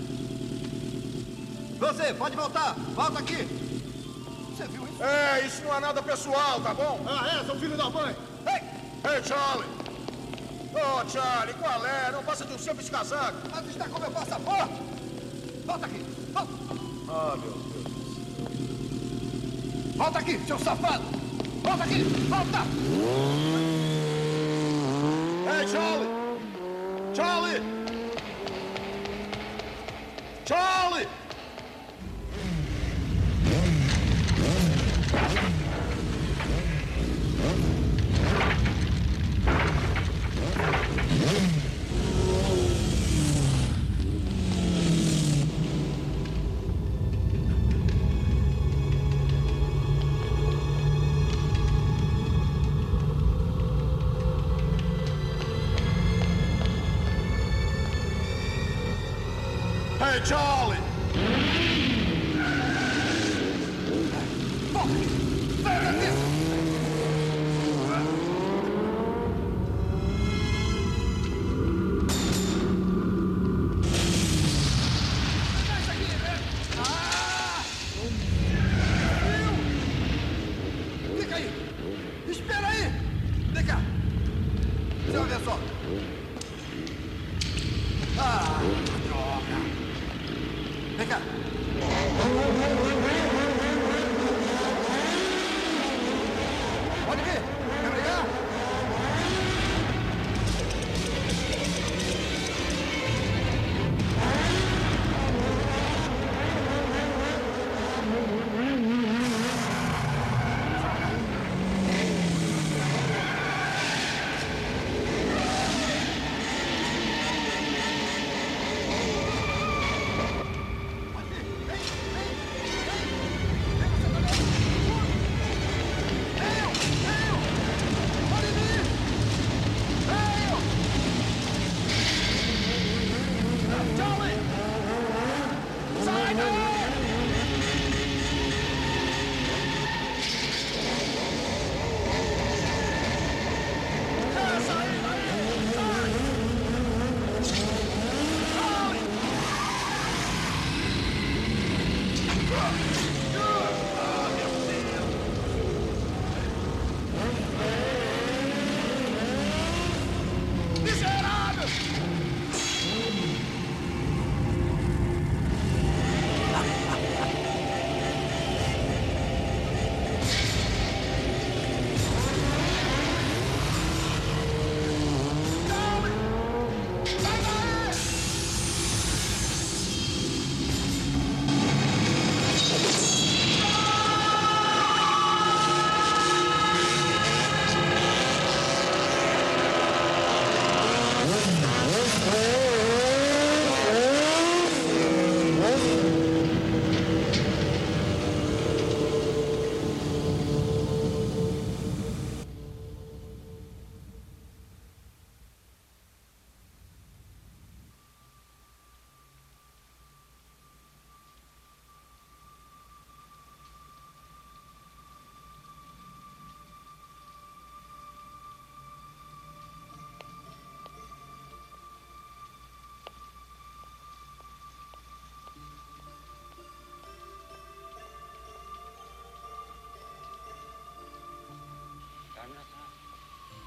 Você, pode voltar. Volta aqui. Você viu isso? É, isso não é nada pessoal, tá bom? Ah, é? Seu filho da mãe. Ei, Charlie! Ô, Charlie, qual é? Não passa de um simples casaco. Mas está com meu passaporte. Volta aqui. Volta. Ah, meu Deus. Volta aqui, seu safado. Volta aqui. Volta. Ei, Charlie! Charlie! Charlie! Hey, Charlie! Fica aí. Espera aí. Vem cá. Você vai ver só. Ah, droga. Vem cá. Pode vir. Quer brigar?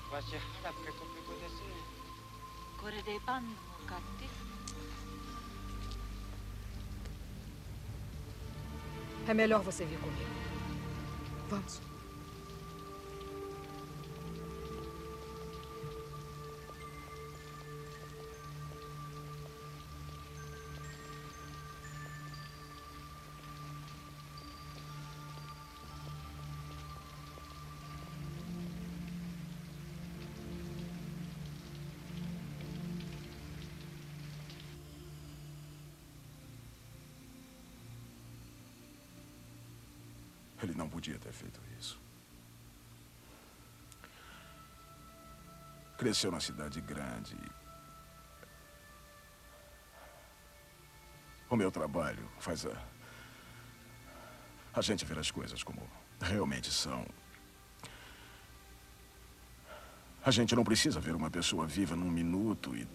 É melhor você vir comigo. Vamos. Ele não podia ter feito isso. Cresceu na cidade grande. O meu trabalho faz a gente ver as coisas como realmente são. A gente não precisa ver uma pessoa viva num minuto e...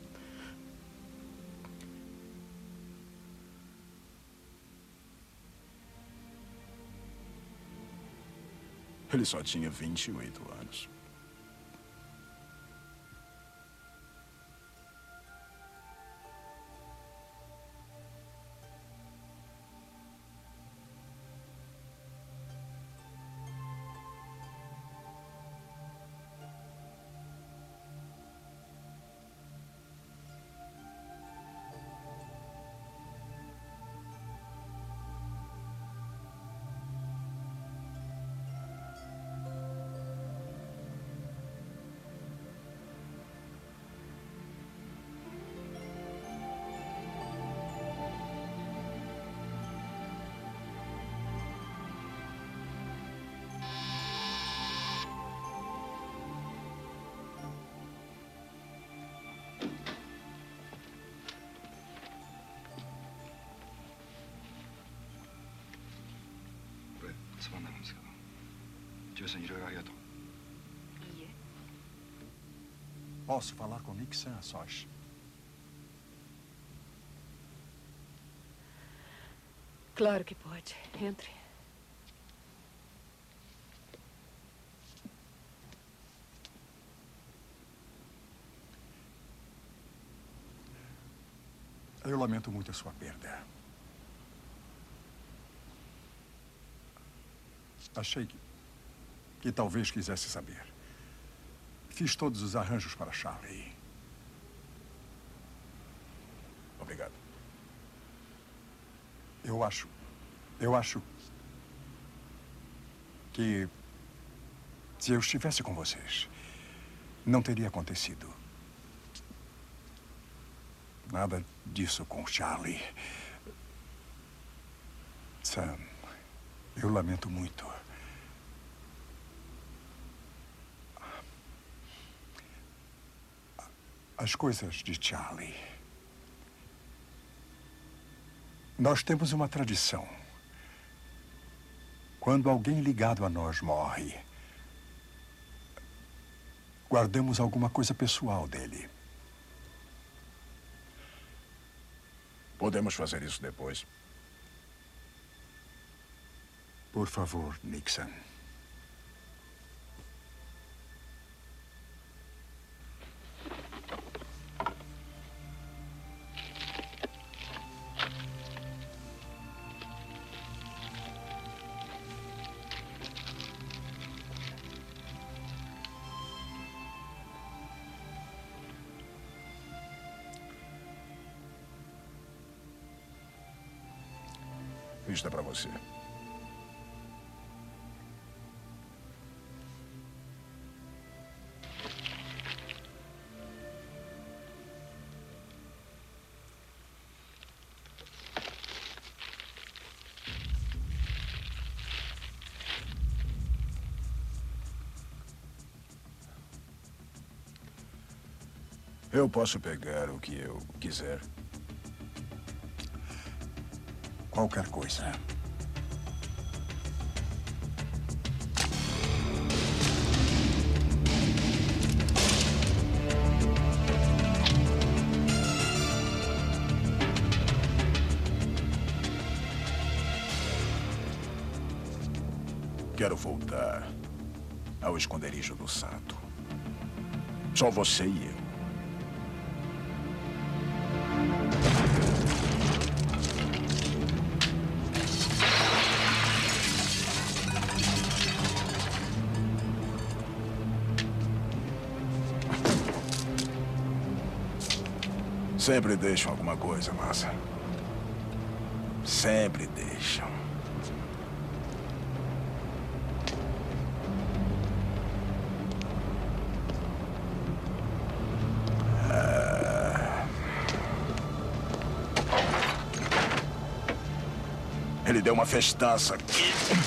Ele só tinha 28 anos. Posso falar com Nixon a sós? Claro que pode. Entre. Eu lamento muito a sua perda. Achei que talvez quisesse saber. Fiz todos os arranjos para Charlie. Obrigado. Eu acho que se eu estivesse com vocês, não teria acontecido. Nada disso com Charlie. Sam, eu lamento muito. As coisas de Charlie. Nós temos uma tradição. Quando alguém ligado a nós morre, guardamos alguma coisa pessoal dele. Podemos fazer isso depois. Por favor, Nixon. Isto é para você. Eu posso pegar o que eu quiser. Qualquer coisa. Quero voltar ao esconderijo do Santo. Só você e eu. Sempre deixam alguma coisa, Massa. Sempre deixam. Ele deu uma festança aqui.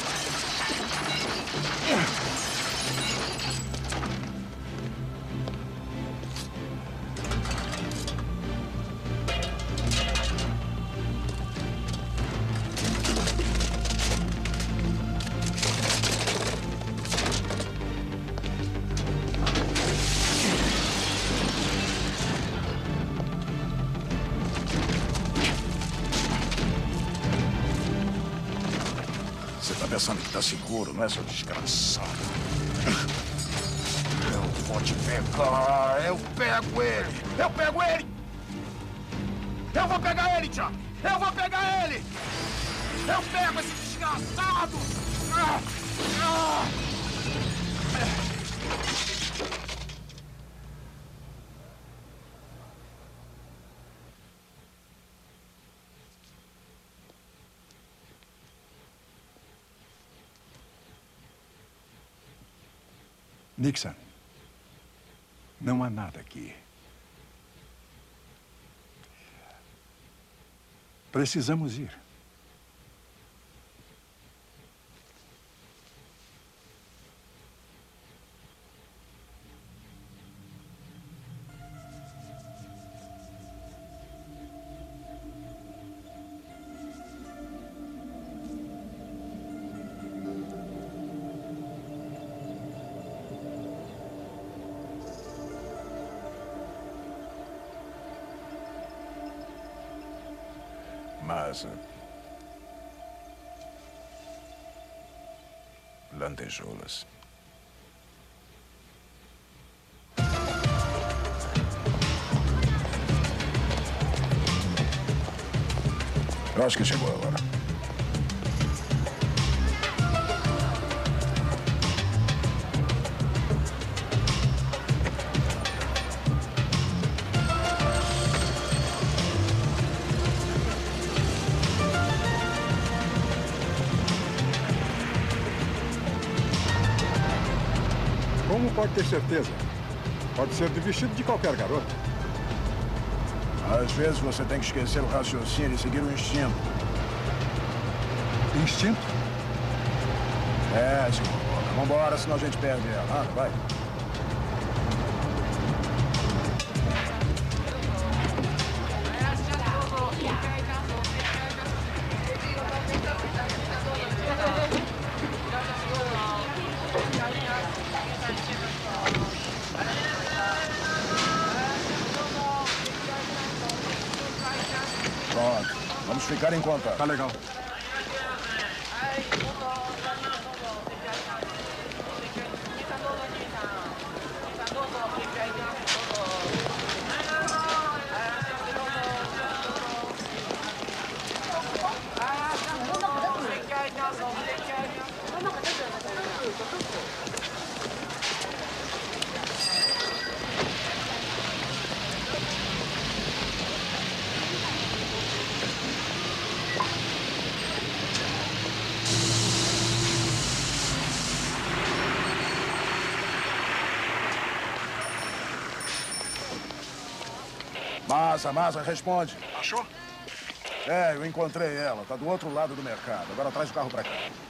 Pensando que tá seguro, não é, seu desgraçado? Eu vou te pegar! Eu pego ele! Eu pego ele! Eu vou pegar ele, Chuck! Eu vou pegar ele! Eu pego esse desgraçado! Nixon, não há nada aqui. Precisamos ir. Mas... lantejoulas. Eu acho que chegou a hora. Como pode ter certeza? Pode ser de vestido de qualquer garota. Às vezes você tem que esquecer o raciocínio e seguir o instinto. Instinto? É, senhor. Vambora, senão a gente perde ela. Ah, vai. Pronto. Vamos ficar em contato. Tá legal. Massa, responde. Achou? É, eu encontrei ela. Tá do outro lado do mercado. Agora traz o carro pra cá.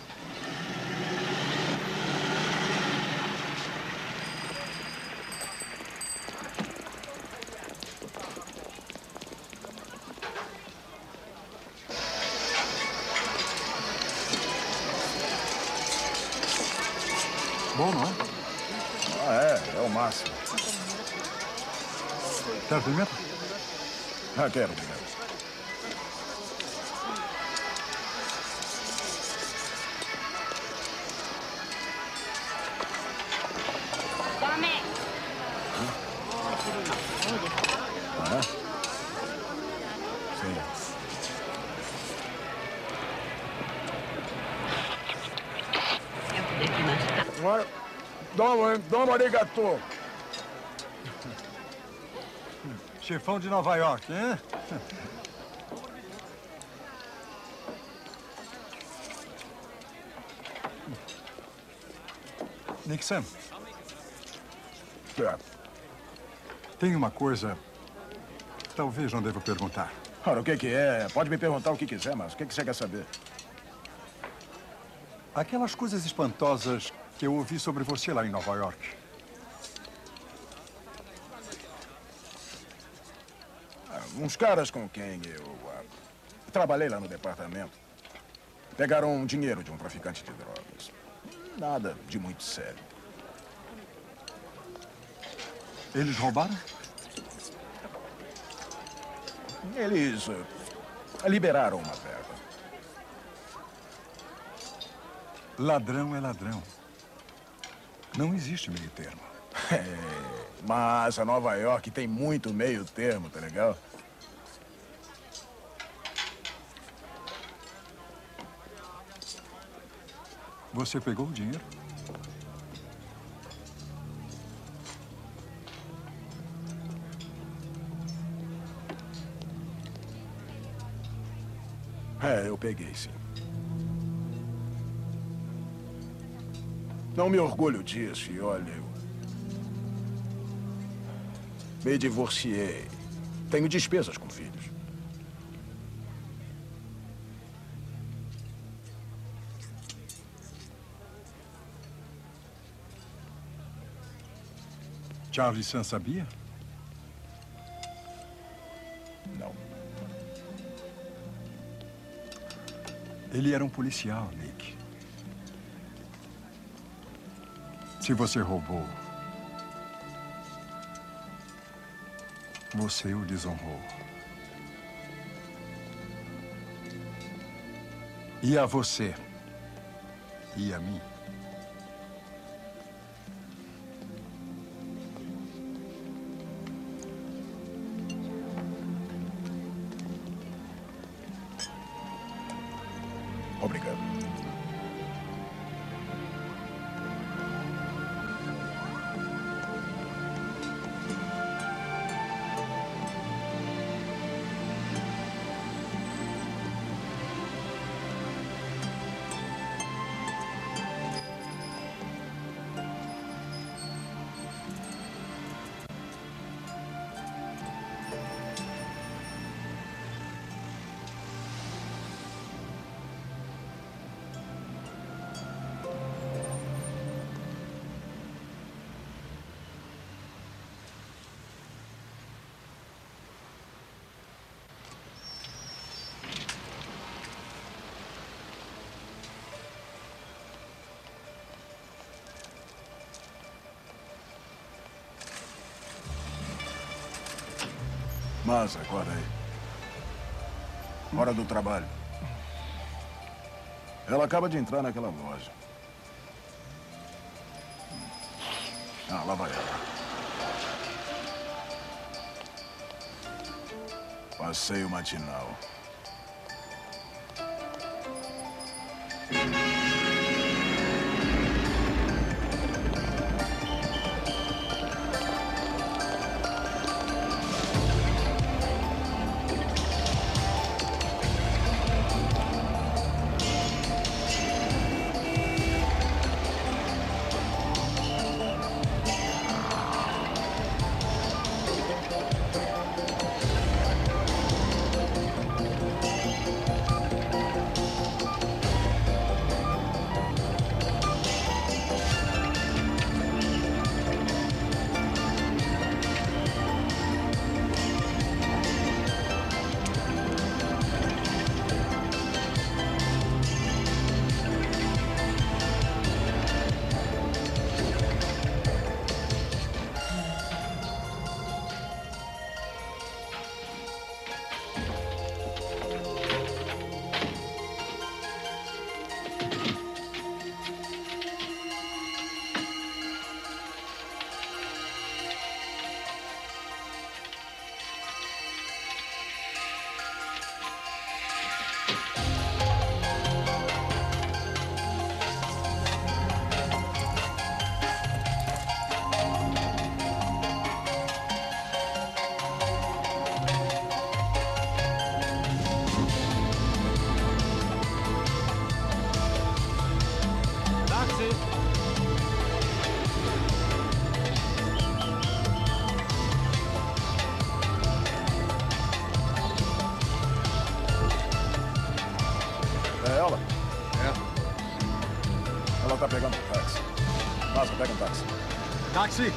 Bom, não é? Ah, é o máximo. Quer pimenta? Ah, quero pimenta. Tome! né? Sim. Domo arigato. Chefão de Nova York, hein? Nixon. Tem uma coisa... Talvez não deva perguntar. Ora, o que é? Pode me perguntar o que quiser, mas o que você quer saber? Aquelas coisas espantosas que eu ouvi sobre você lá em Nova York. Uns caras com quem eu trabalhei lá no departamento pegaram dinheiro de um traficante de drogas. Nada de muito sério. Eles roubaram? Eles liberaram uma verba. Ladrão é ladrão. Não existe meio termo. Mas a Nova York tem muito meio termo, tá legal? Você pegou o dinheiro? Eu peguei, sim. Não me orgulho disso e olha, eu me divorciei. Tenho despesas com filhos. Charlie Sun sabia? Não. Ele era um policial, Nick. Se você roubou, você o desonrou. E a você, e a mim, obrigado. Mas, acorda aí. Hora do trabalho. Ela acaba de entrar naquela loja. Lá vai ela. Passeio matinal. Pega um táxi. Táxi!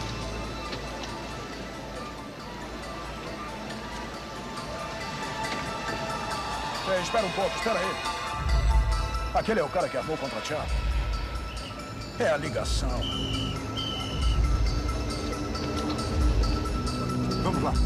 Ei, espera um pouco, espera aí. Aquele é o cara que armou contra a Tiago. É a ligação. Vamos lá.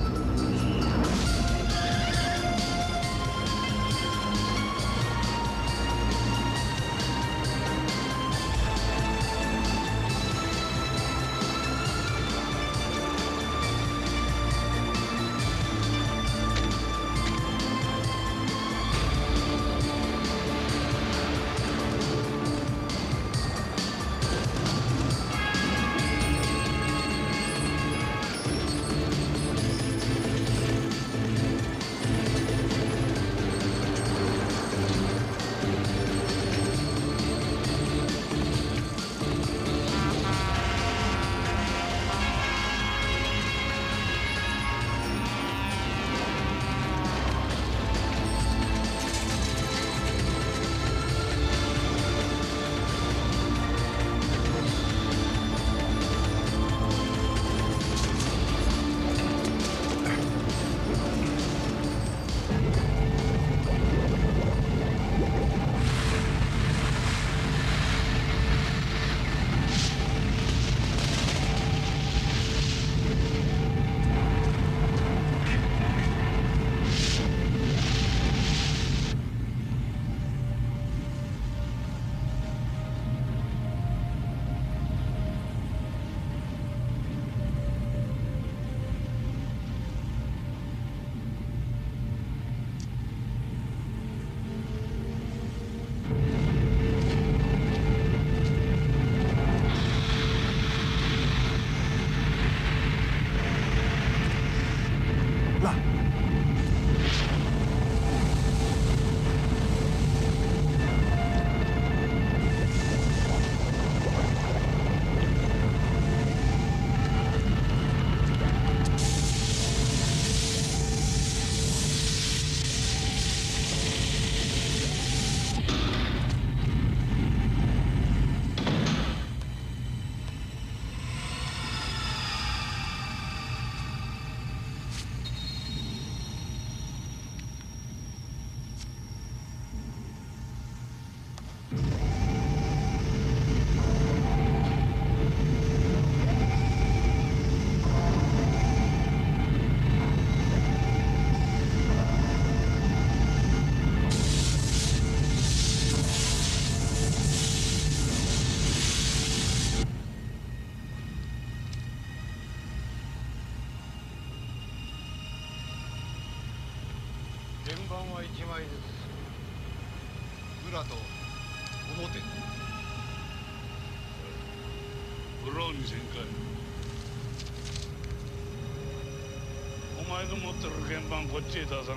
こっちへ出さんかい。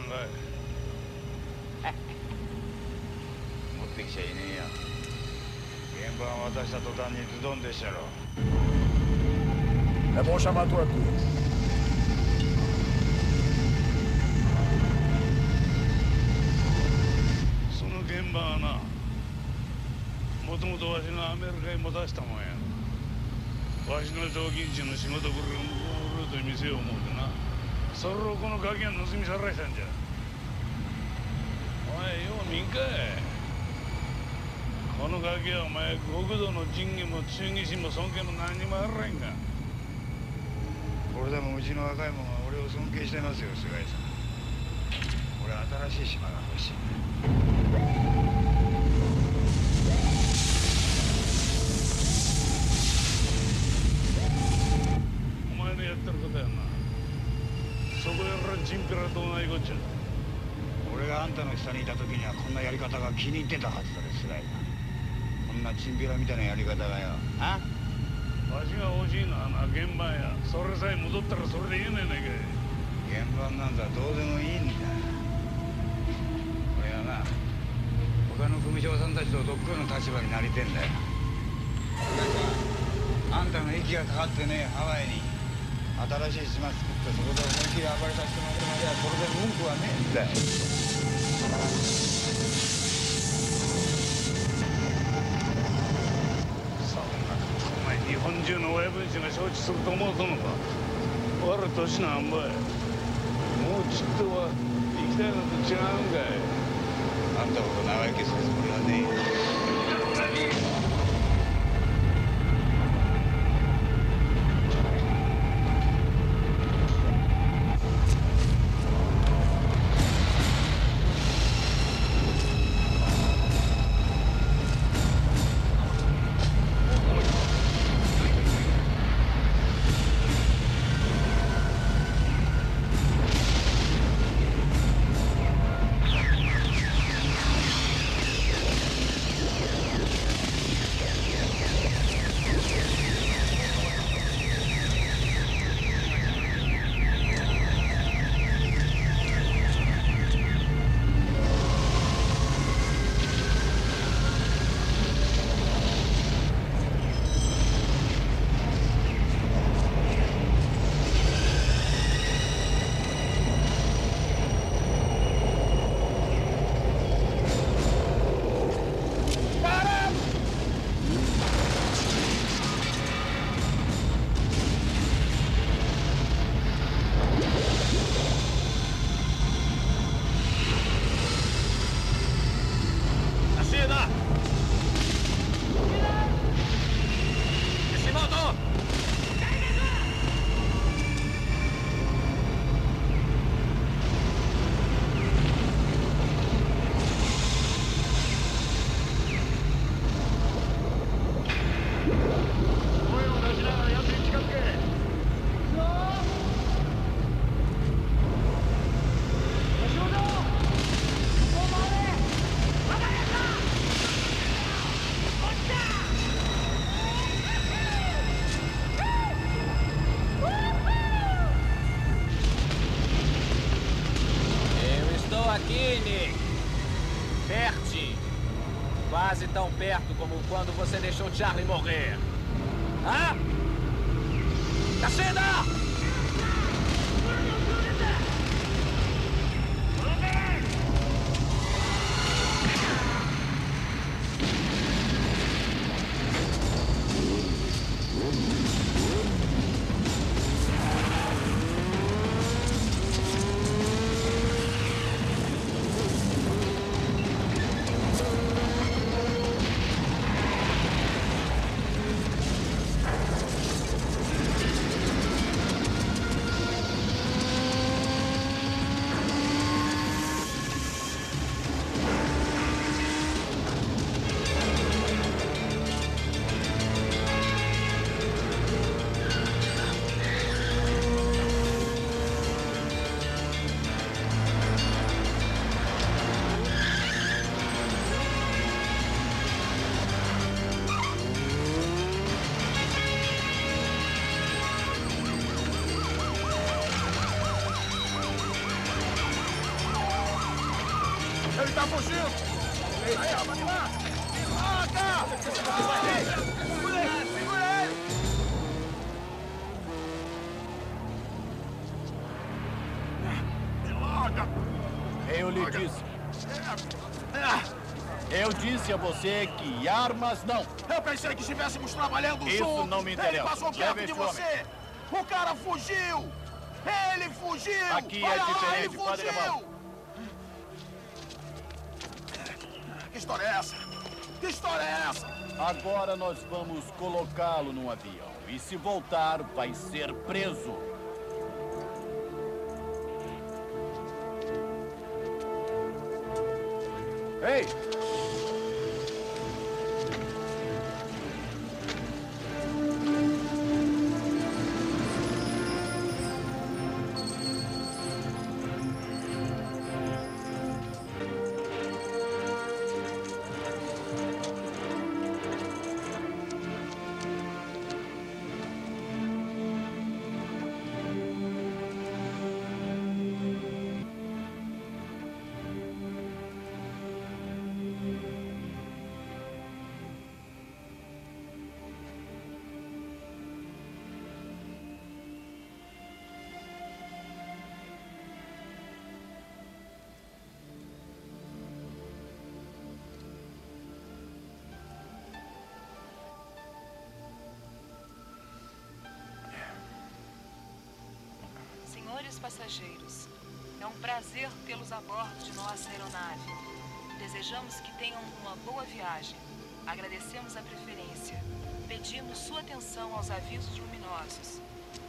持ってきちゃいねえよ。現場を渡した途端にズドンでしたろ。 É bom chamar tua turma. その現場はな、もともとわしがアメリカへ持たしたもんや。わしの同勤地の仕事ぶりを売ると見せよう思うてな。それをこのガキが盗み去らしたんじゃ。お前よう見んかい。このガキはお前極度の仁義も忠義心も尊敬も何にもあらへんが。これでもうちの若い者が俺を尊敬してますよ、菅井さん。俺新しい島が欲しい。お前のやってることやんな。そこやらチンピラと同じこっちゃ。俺があんたの下にいた時にはこんなやり方が気に入ってたはずだですらいな。こんなチンピラみたいなやり方がよ。あ？わしが欲しいのはな、現場や。それさえ戻ったらそれでいいねんねんかい。現場なんざどうでもいいんだ。俺はな、他の組長さんたちとどっかの立場になりてんだよ。あんたの息がかかってねえハワイに新しい島作ってそこで思いっきり暴れさせてもらってまではこれで文句はねえんだよ。そんなことお前に中の親分子が承知すると思うとのか。我ら年なんぼや。もうちっとは生きたいのと違うんかい。あんたほど長生きするつもりはねえ。 Quase tão perto como quando você deixou Charlie morrer. Hã? Cassina! Ele tá fugindo! Aí, ó, vai lá! Ah, tá! Segura ele! Segura ele! Logo! Eu lhe disse. Eu disse a você que armas não. Eu pensei que estivéssemos trabalhando juntos! Isso não me interessa. Ele passou perto de você! O cara fugiu! Ele fugiu! Aqui é diferente, pode levar. Que história é essa? Que história é essa? Agora nós vamos colocá-lo num avião. E se voltar, vai ser preso. Ei! Senhores passageiros, é um prazer tê-los a bordo de nossa aeronave. Desejamos que tenham uma boa viagem. Agradecemos a preferência. Pedimos sua atenção aos avisos luminosos.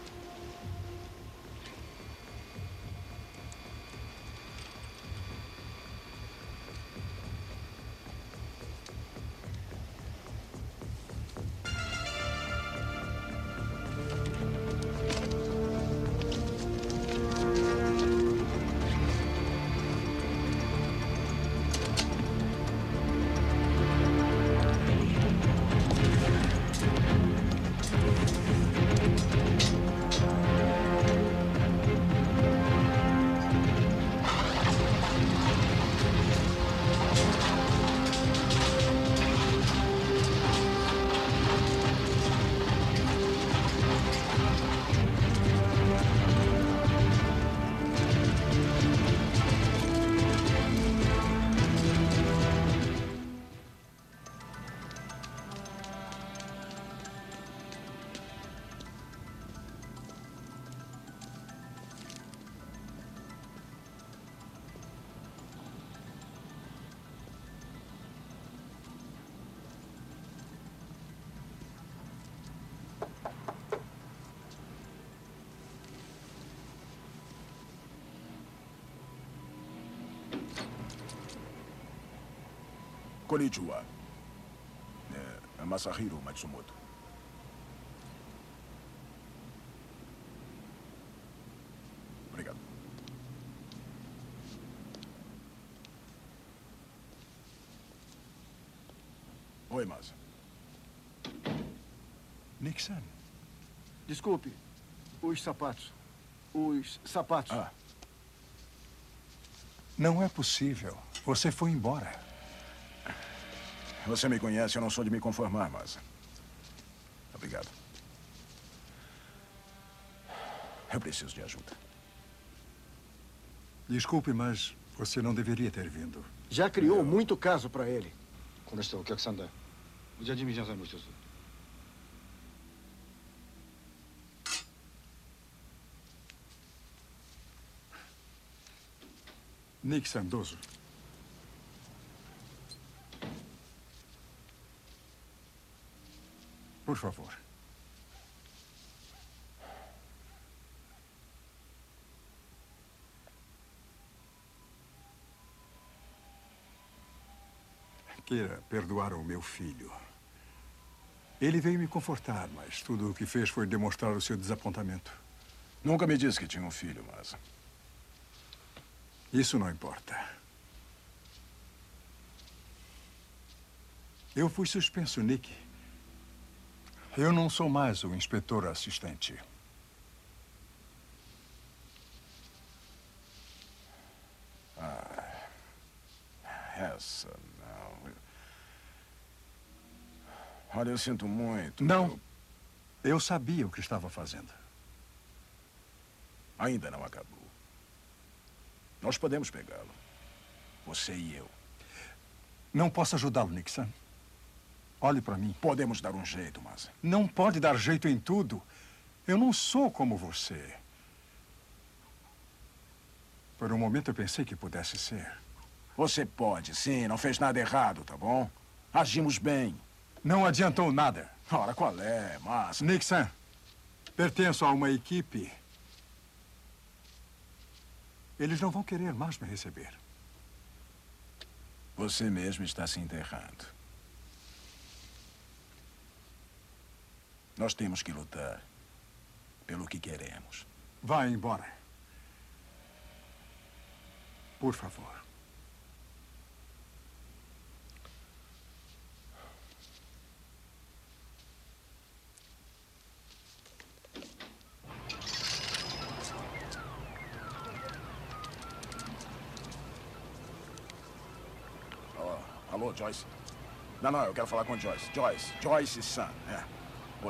Konnichiwa. Masahiro Matsumoto. Obrigado. Oi, Masa. Nixon. Desculpe. Os sapatos. Os sapatos. Ah. Não é possível. Você foi embora. Você me conhece, eu não sou de me conformar, Masa. Obrigado. Eu preciso de ajuda. Desculpe, mas você não deveria ter vindo. Já criou muito caso para ele. Nick Sandoso. Por favor. Queira perdoar o meu filho. Ele veio me confortar, mas tudo o que fez foi demonstrar o seu desapontamento. Nunca me disse que tinha um filho, mas... Isso não importa. Eu fui suspenso, Nick. Eu não sou mais o inspetor assistente. Essa não. Olha, eu sinto muito. Não. Eu sabia o que estava fazendo. Ainda não acabou. Nós podemos pegá-lo. Você e eu. Não posso ajudá-lo, Nixon. Olhe para mim. Podemos dar um jeito, mas... Não pode dar jeito em tudo. Eu não sou como você. Por um momento eu pensei que pudesse ser. Você pode, sim. Não fez nada errado, tá bom? Agimos bem. Não adiantou nada. Ora, qual é, mas... Nixon, pertenço a uma equipe. Eles não vão querer mais me receber. Você mesmo está se enterrando. Nós temos que lutar pelo que queremos. Vá embora. Por favor. Alô, Joyce? Não, eu quero falar com Joyce. Joyce-san. Oi.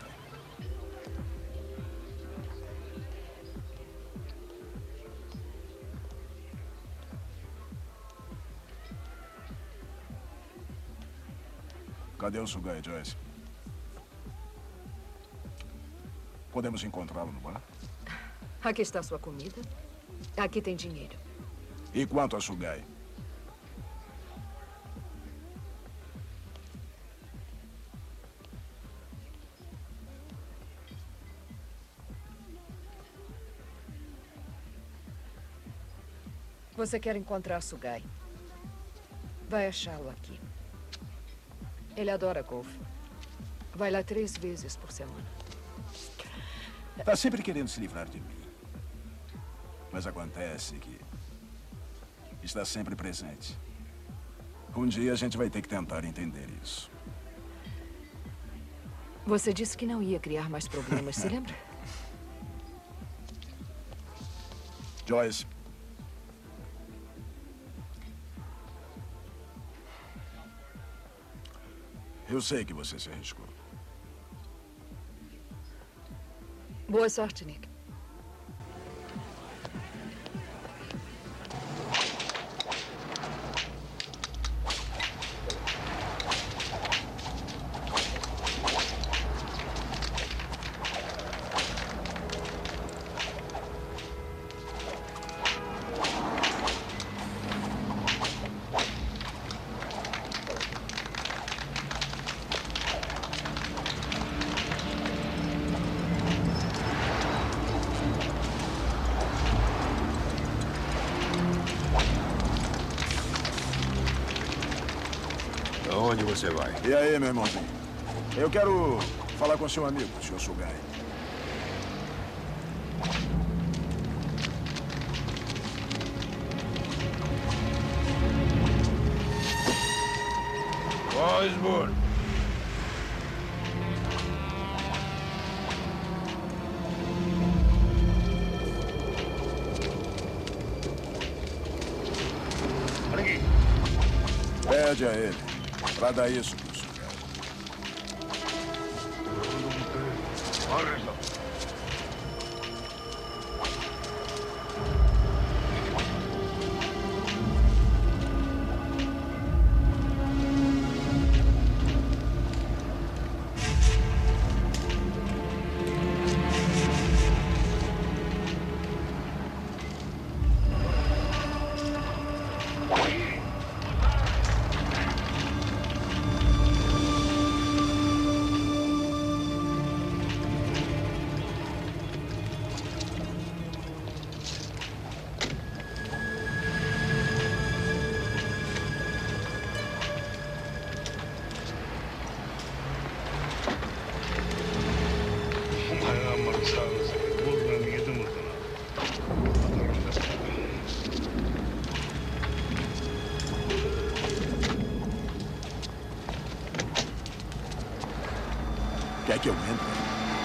Cadê o Sugai, Joyce? Podemos encontrá-lo no bar? Aqui está a sua comida. Aqui tem dinheiro. E quanto a Sugai? Você quer encontrar Sugai? Vai achá-lo aqui. Ele adora golfe. Vai lá 3 vezes por semana. Tá sempre querendo se livrar de mim. Mas acontece que está sempre presente. Um dia a gente vai ter que tentar entender isso. Você disse que não ia criar mais problemas, se lembra? Joyce. Eu sei que você se arriscou. Boa sorte, Nick. Aonde você vai? E aí, meu irmãozinho? Eu quero falar com seu amigo, o Sr. Sugai. Osborne. Pede a ele pra dar isso pro Sugai. Quer que eu entre?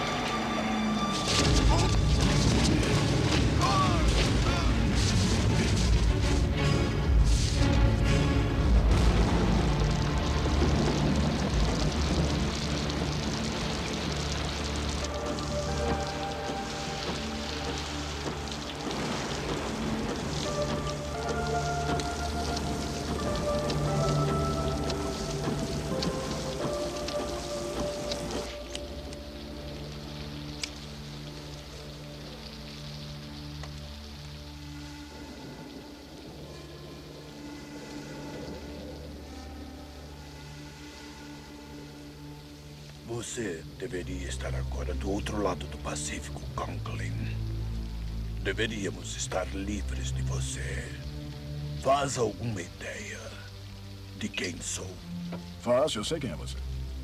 Você deveria estar agora do outro lado do Pacífico, Conklin. Deveríamos estar livres de você. Faz alguma ideia de quem sou? Fácil, eu sei quem é você.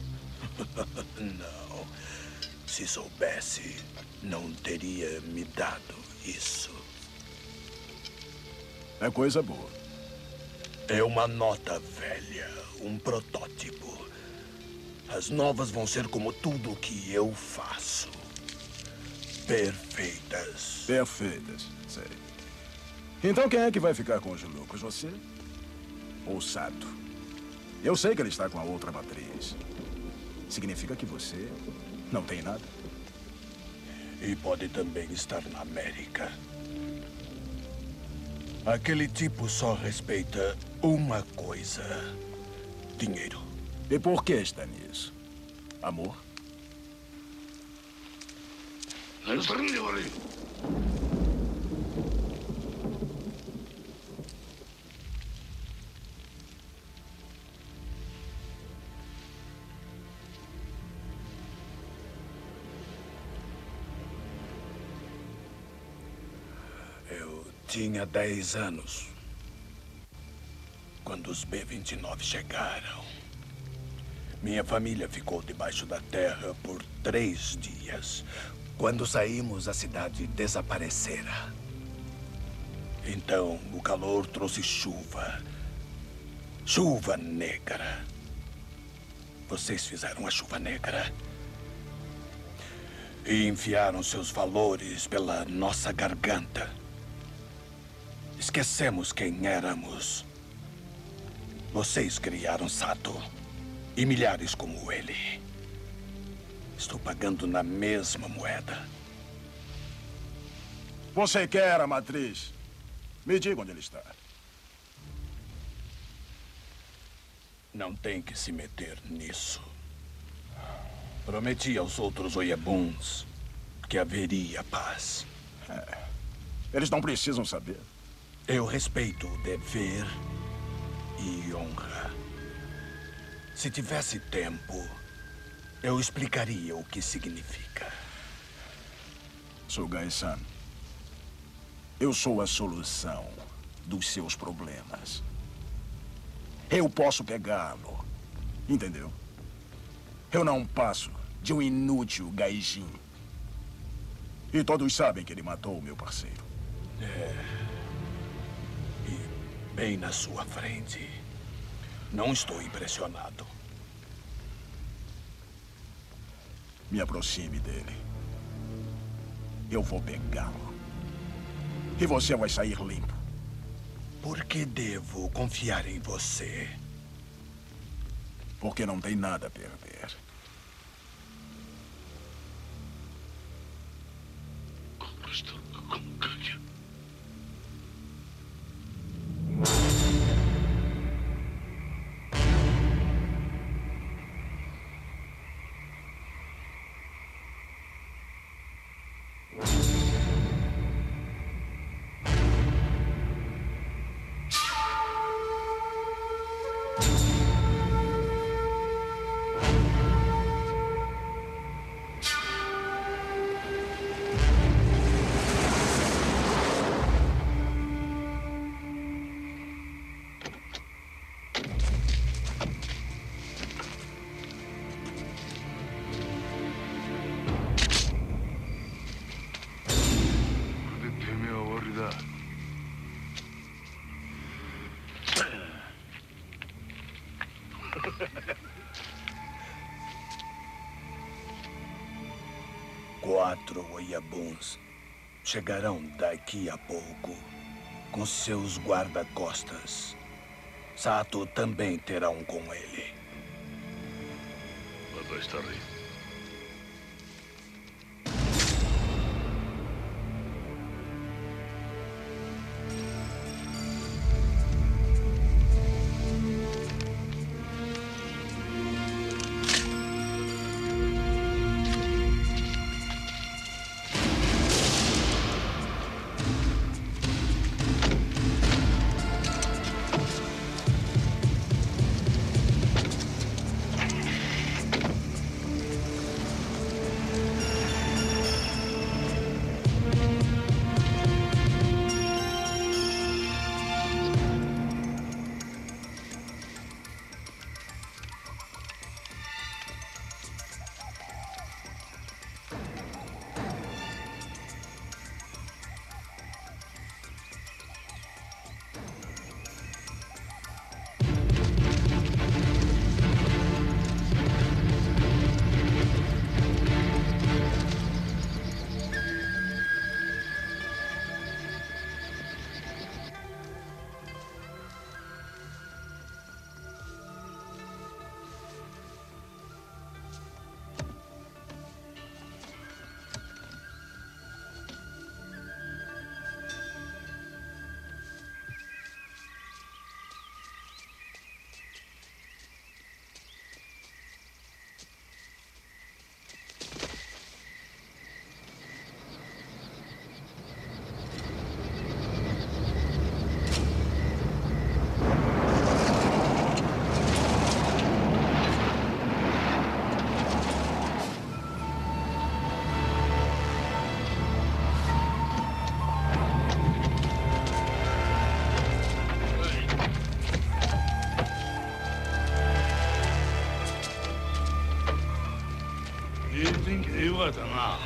Não. Se soubesse, não teria me dado isso. É coisa boa. É uma nota velha, um protótipo. As novas vão ser como tudo o que eu faço. Perfeitas. Perfeitas, sei. Então quem é que vai ficar com os loucos? Você ou o Sato? Eu sei que ele está com a outra matriz. Significa que você não tem nada? E pode também estar na América. Aquele tipo só respeita uma coisa: dinheiro. E por que está nisso? Amor? Não tinha 10 anos quando os B-29 chegaram. Minha família ficou debaixo da terra por 3 dias. Quando saímos, a cidade desaparecera. Então, o calor trouxe chuva. Chuva negra. Vocês fizeram a chuva negra. E enfiaram seus valores pela nossa garganta. Esquecemos quem éramos. Vocês criaram Sato. E milhares como ele. Estou pagando na mesma moeda. Você quer a matriz? Me diga onde ele está. Não tem que se meter nisso. Prometi aos outros Oyabuns que haveria paz. Eles não precisam saber. Eu respeito o dever e honra. Se tivesse tempo, eu explicaria o que significa. Sugai-san, eu sou a solução dos seus problemas. Eu posso pegá-lo, entendeu? Eu não passo de um inútil gaijin. E todos sabem que ele matou o meu parceiro. E bem na sua frente. Não estou impressionado. Me aproxime dele. Eu vou pegá-lo. E você vai sair limpo. Por que devo confiar em você? Porque não tem nada a perder. Quatro Oyabuns chegarão daqui a pouco com seus guarda-costas. Sato também terá um com ele. Vai estar aí. えたな。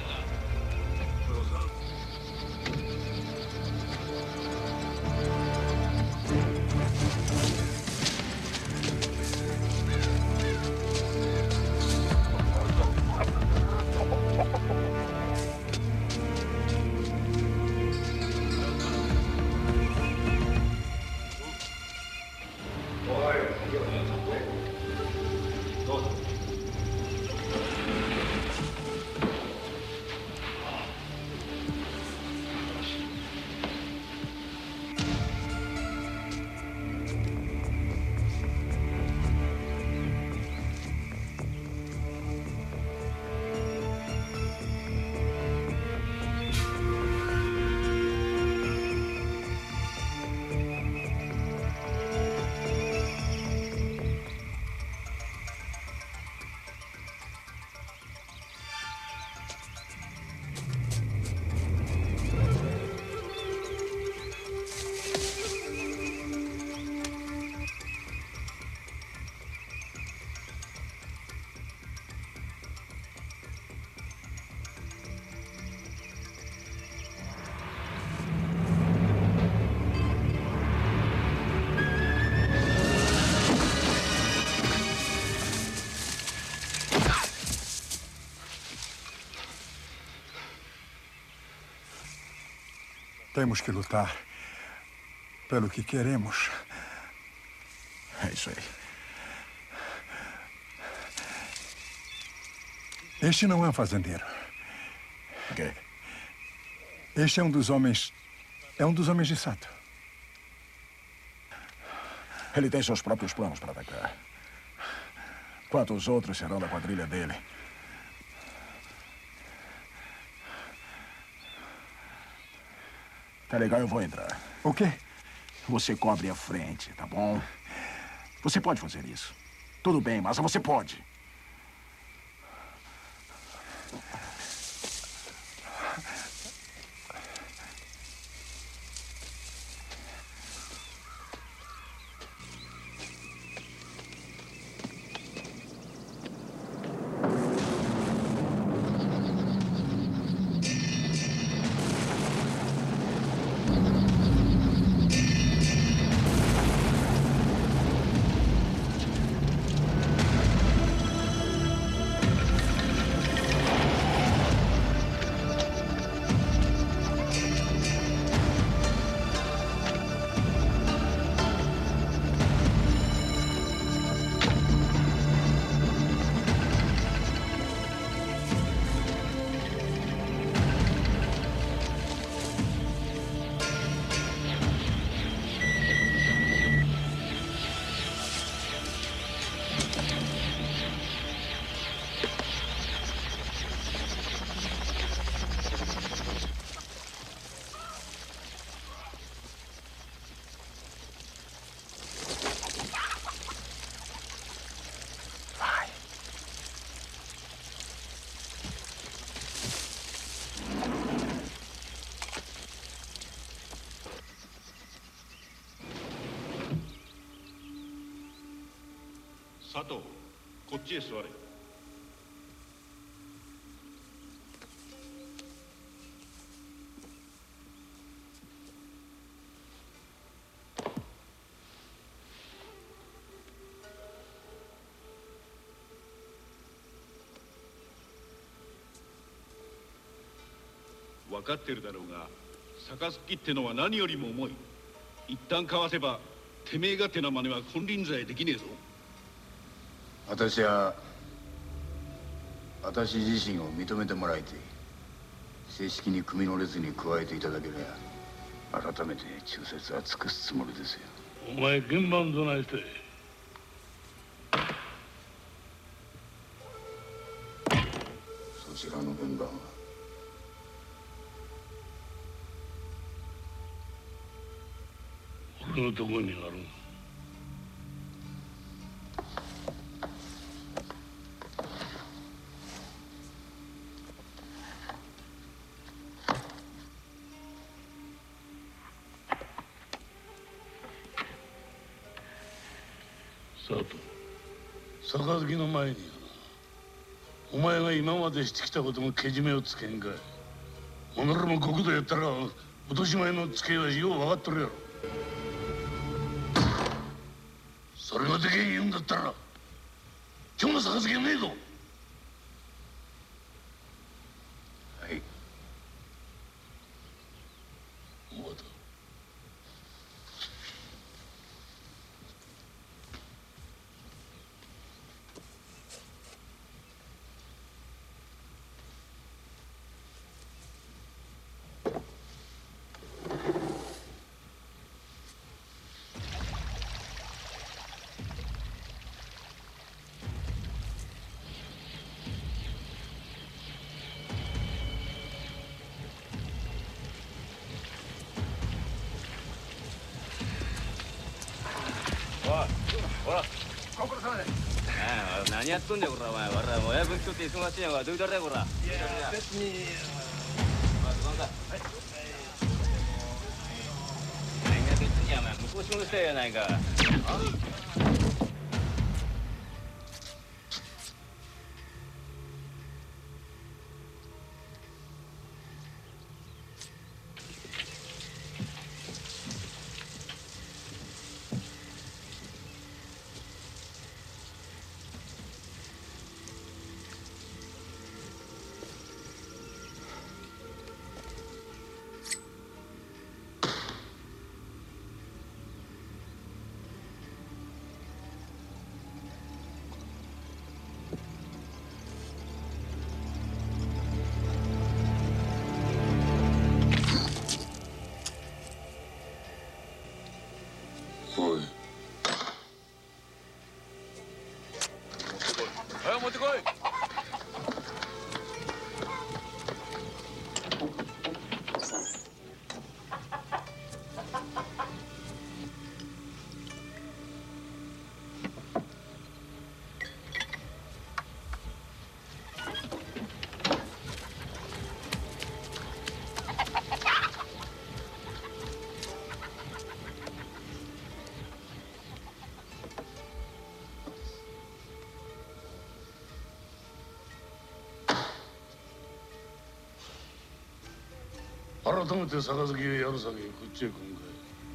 Temos que lutar pelo que queremos. É isso aí. Este não é um fazendeiro. O quê? Este é um dos homens... É um dos homens de Sato. Ele tem seus próprios planos para atacar. Quantos outros serão da quadrilha dele? Tá legal, eu vou entrar. O quê? Você cobre a frente, tá bom? Você pode fazer isso. Tudo bem, mas você pode. Sato, こっちへ座れ。分かってるだろうが、杯ってのは何よりも重い。一旦かわせば、てめえがてな真似は金輪際できねえぞ。 私は私自身を認めてもらいたい。正式に組の列に加えていただければ改めて忠説は尽くすつもりですよ。 お前現場どないして。 そちらの現場は俺のところにある。杯の前にはな、 お前が今までしてきたことのけじめをつけんかい。おのらも極道やったら落とし前のつけはよう分かっとるやろ。それがでけん言うんだったら今日の杯はねえぞ。 はい。 おうだ。 何やっとんねんこらお前。わら親分来とって忙しいんやからどういたれやこら。いや別に。何が別にやお前向こう仕事したいやないか。持ってこい。 改めて杯へやるさけこっちへ来んかい。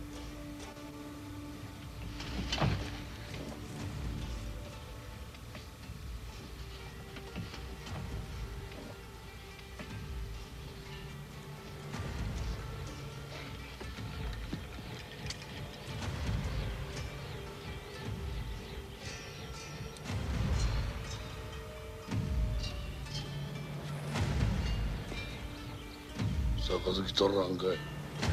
杯取らんかい。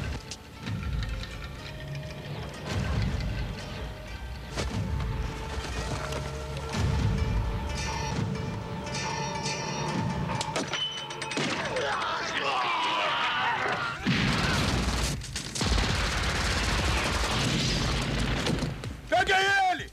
Pegue ele!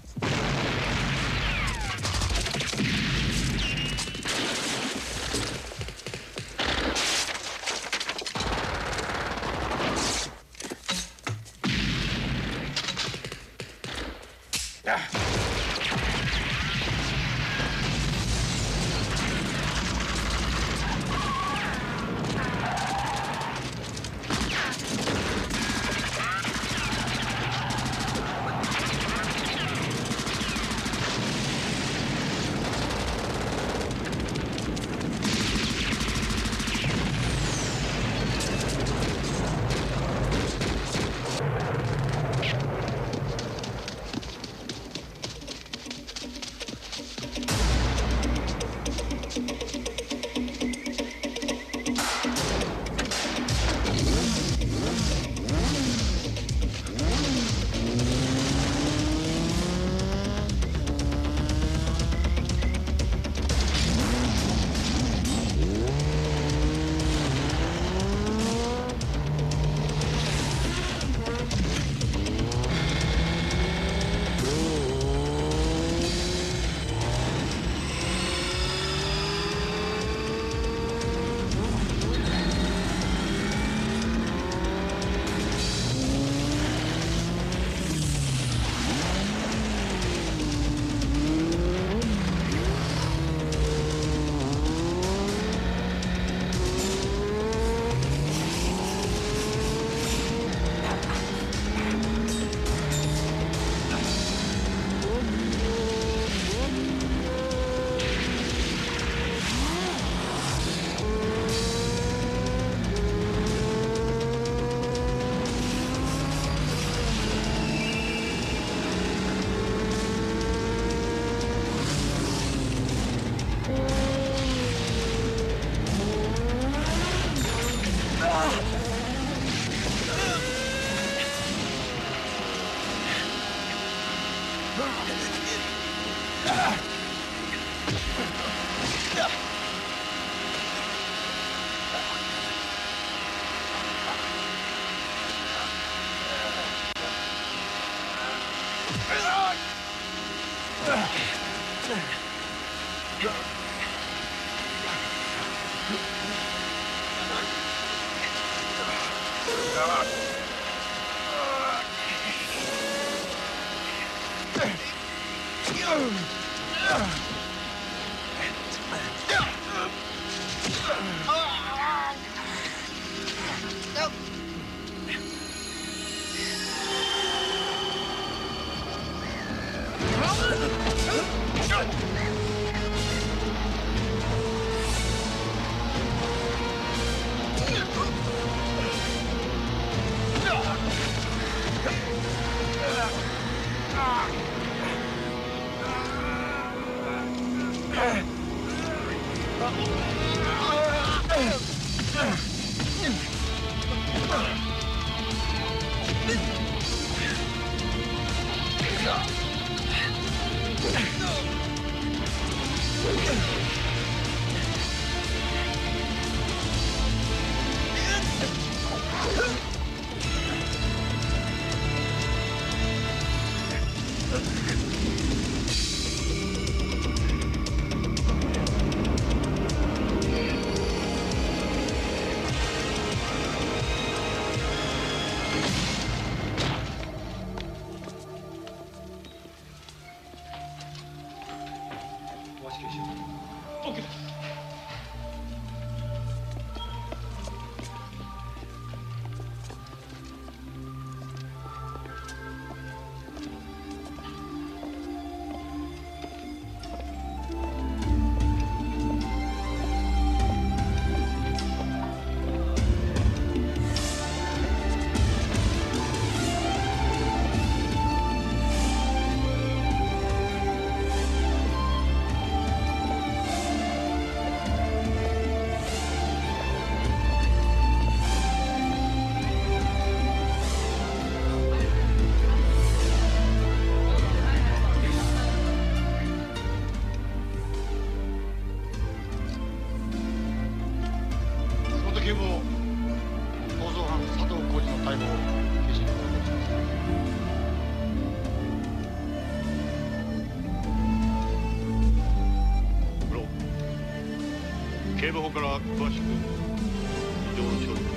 警部補から詳しく異常処理。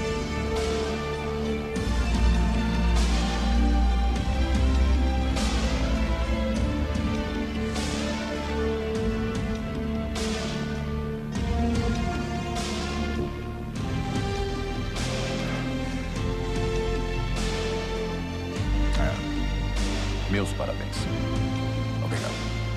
Meus parabéns. Obrigado.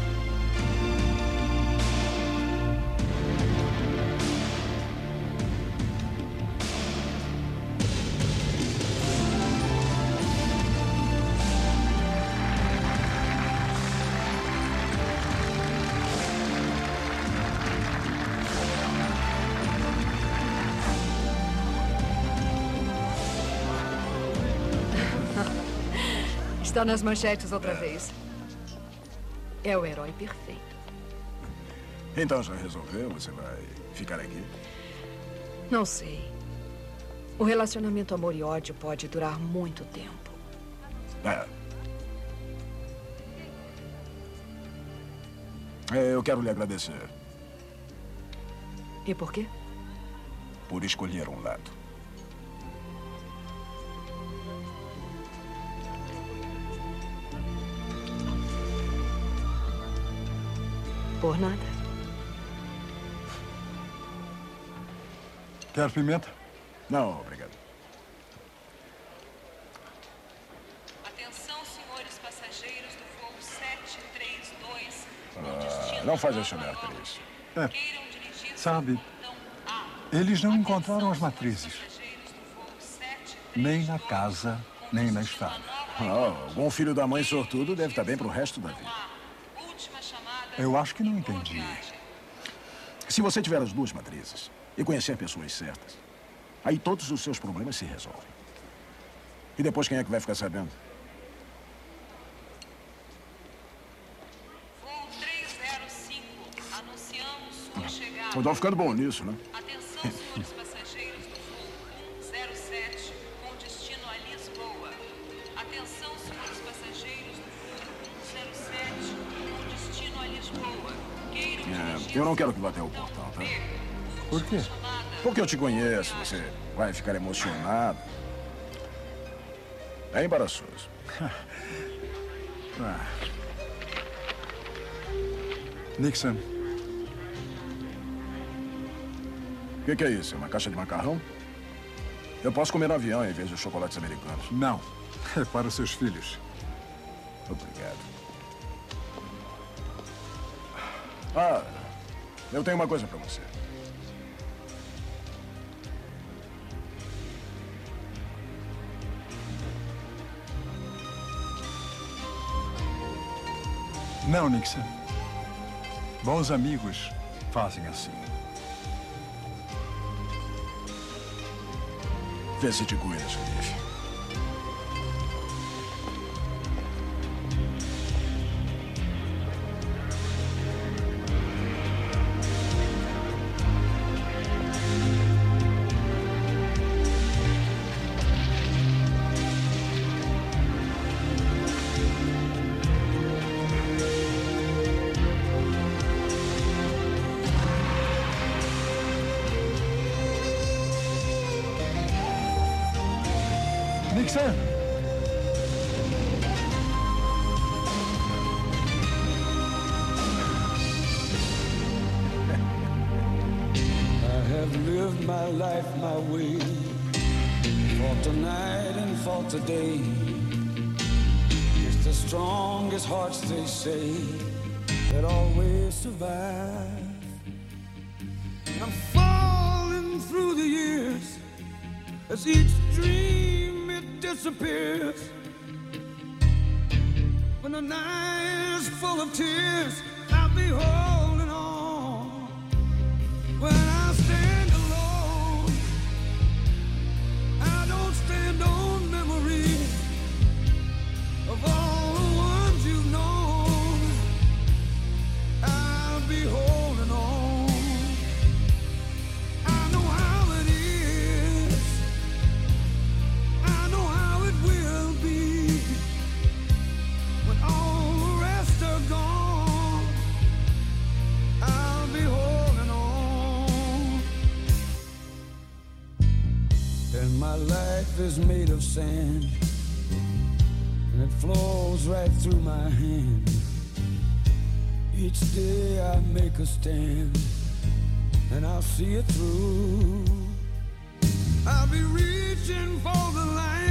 Está nas manchetes outra vez. É o herói perfeito. Então já resolveu? Você vai ficar aqui? Não sei. O relacionamento amor e ódio pode durar muito tempo. Eu quero lhe agradecer. E por quê? Por escolher um lado. Por nada. Quer pimenta? Não, obrigado. Atenção, senhores passageiros do voo 732. Não faz eu chorar, Cris. Sabe, eles não encontraram as matrizes. Nem na casa, nem na estrada. Algum filho da mãe sortudo deve estar bem pro resto da vida. Eu acho que não entendi. Se você tiver as duas matrizes e conhecer pessoas certas, aí todos os seus problemas se resolvem. E depois quem é que vai ficar sabendo? Eu tô ficando bom nisso, né? Atenção, senhores passageiros do voo 107 com destino a Lisboa. Atenção, senhores passageiros do voo 107 com destino a Lisboa. Eu não quero que vá até o portão, tá? Por quê? Porque eu te conheço, você vai ficar emocionado. É embaraçoso. Nixon. O que é isso? É uma caixa de macarrão? Eu posso comer no avião em vez de chocolates americanos. Não. É para os seus filhos. Obrigado. Ah, eu tenho uma coisa para você. Não, Nixon. Bons amigos fazem assim. Vê se te cuida, xerife. Nixon! I have lived my life my way, fought tonight and fought today. It's the strongest hearts, they say, that always survive. And I'm falling through the years as each dream it disappears. When the night is full of tears, I'll be holding on. When I stand alone, I don't stand on memory of all the ones you've known. I'll be holding on. I know how it is. I know how it will be when all the rest are gone. I'll be holding on. And my life is made of sand, and it flows right through my hand. Each day I make a stand, and I'll see it through. I'll be reaching for the light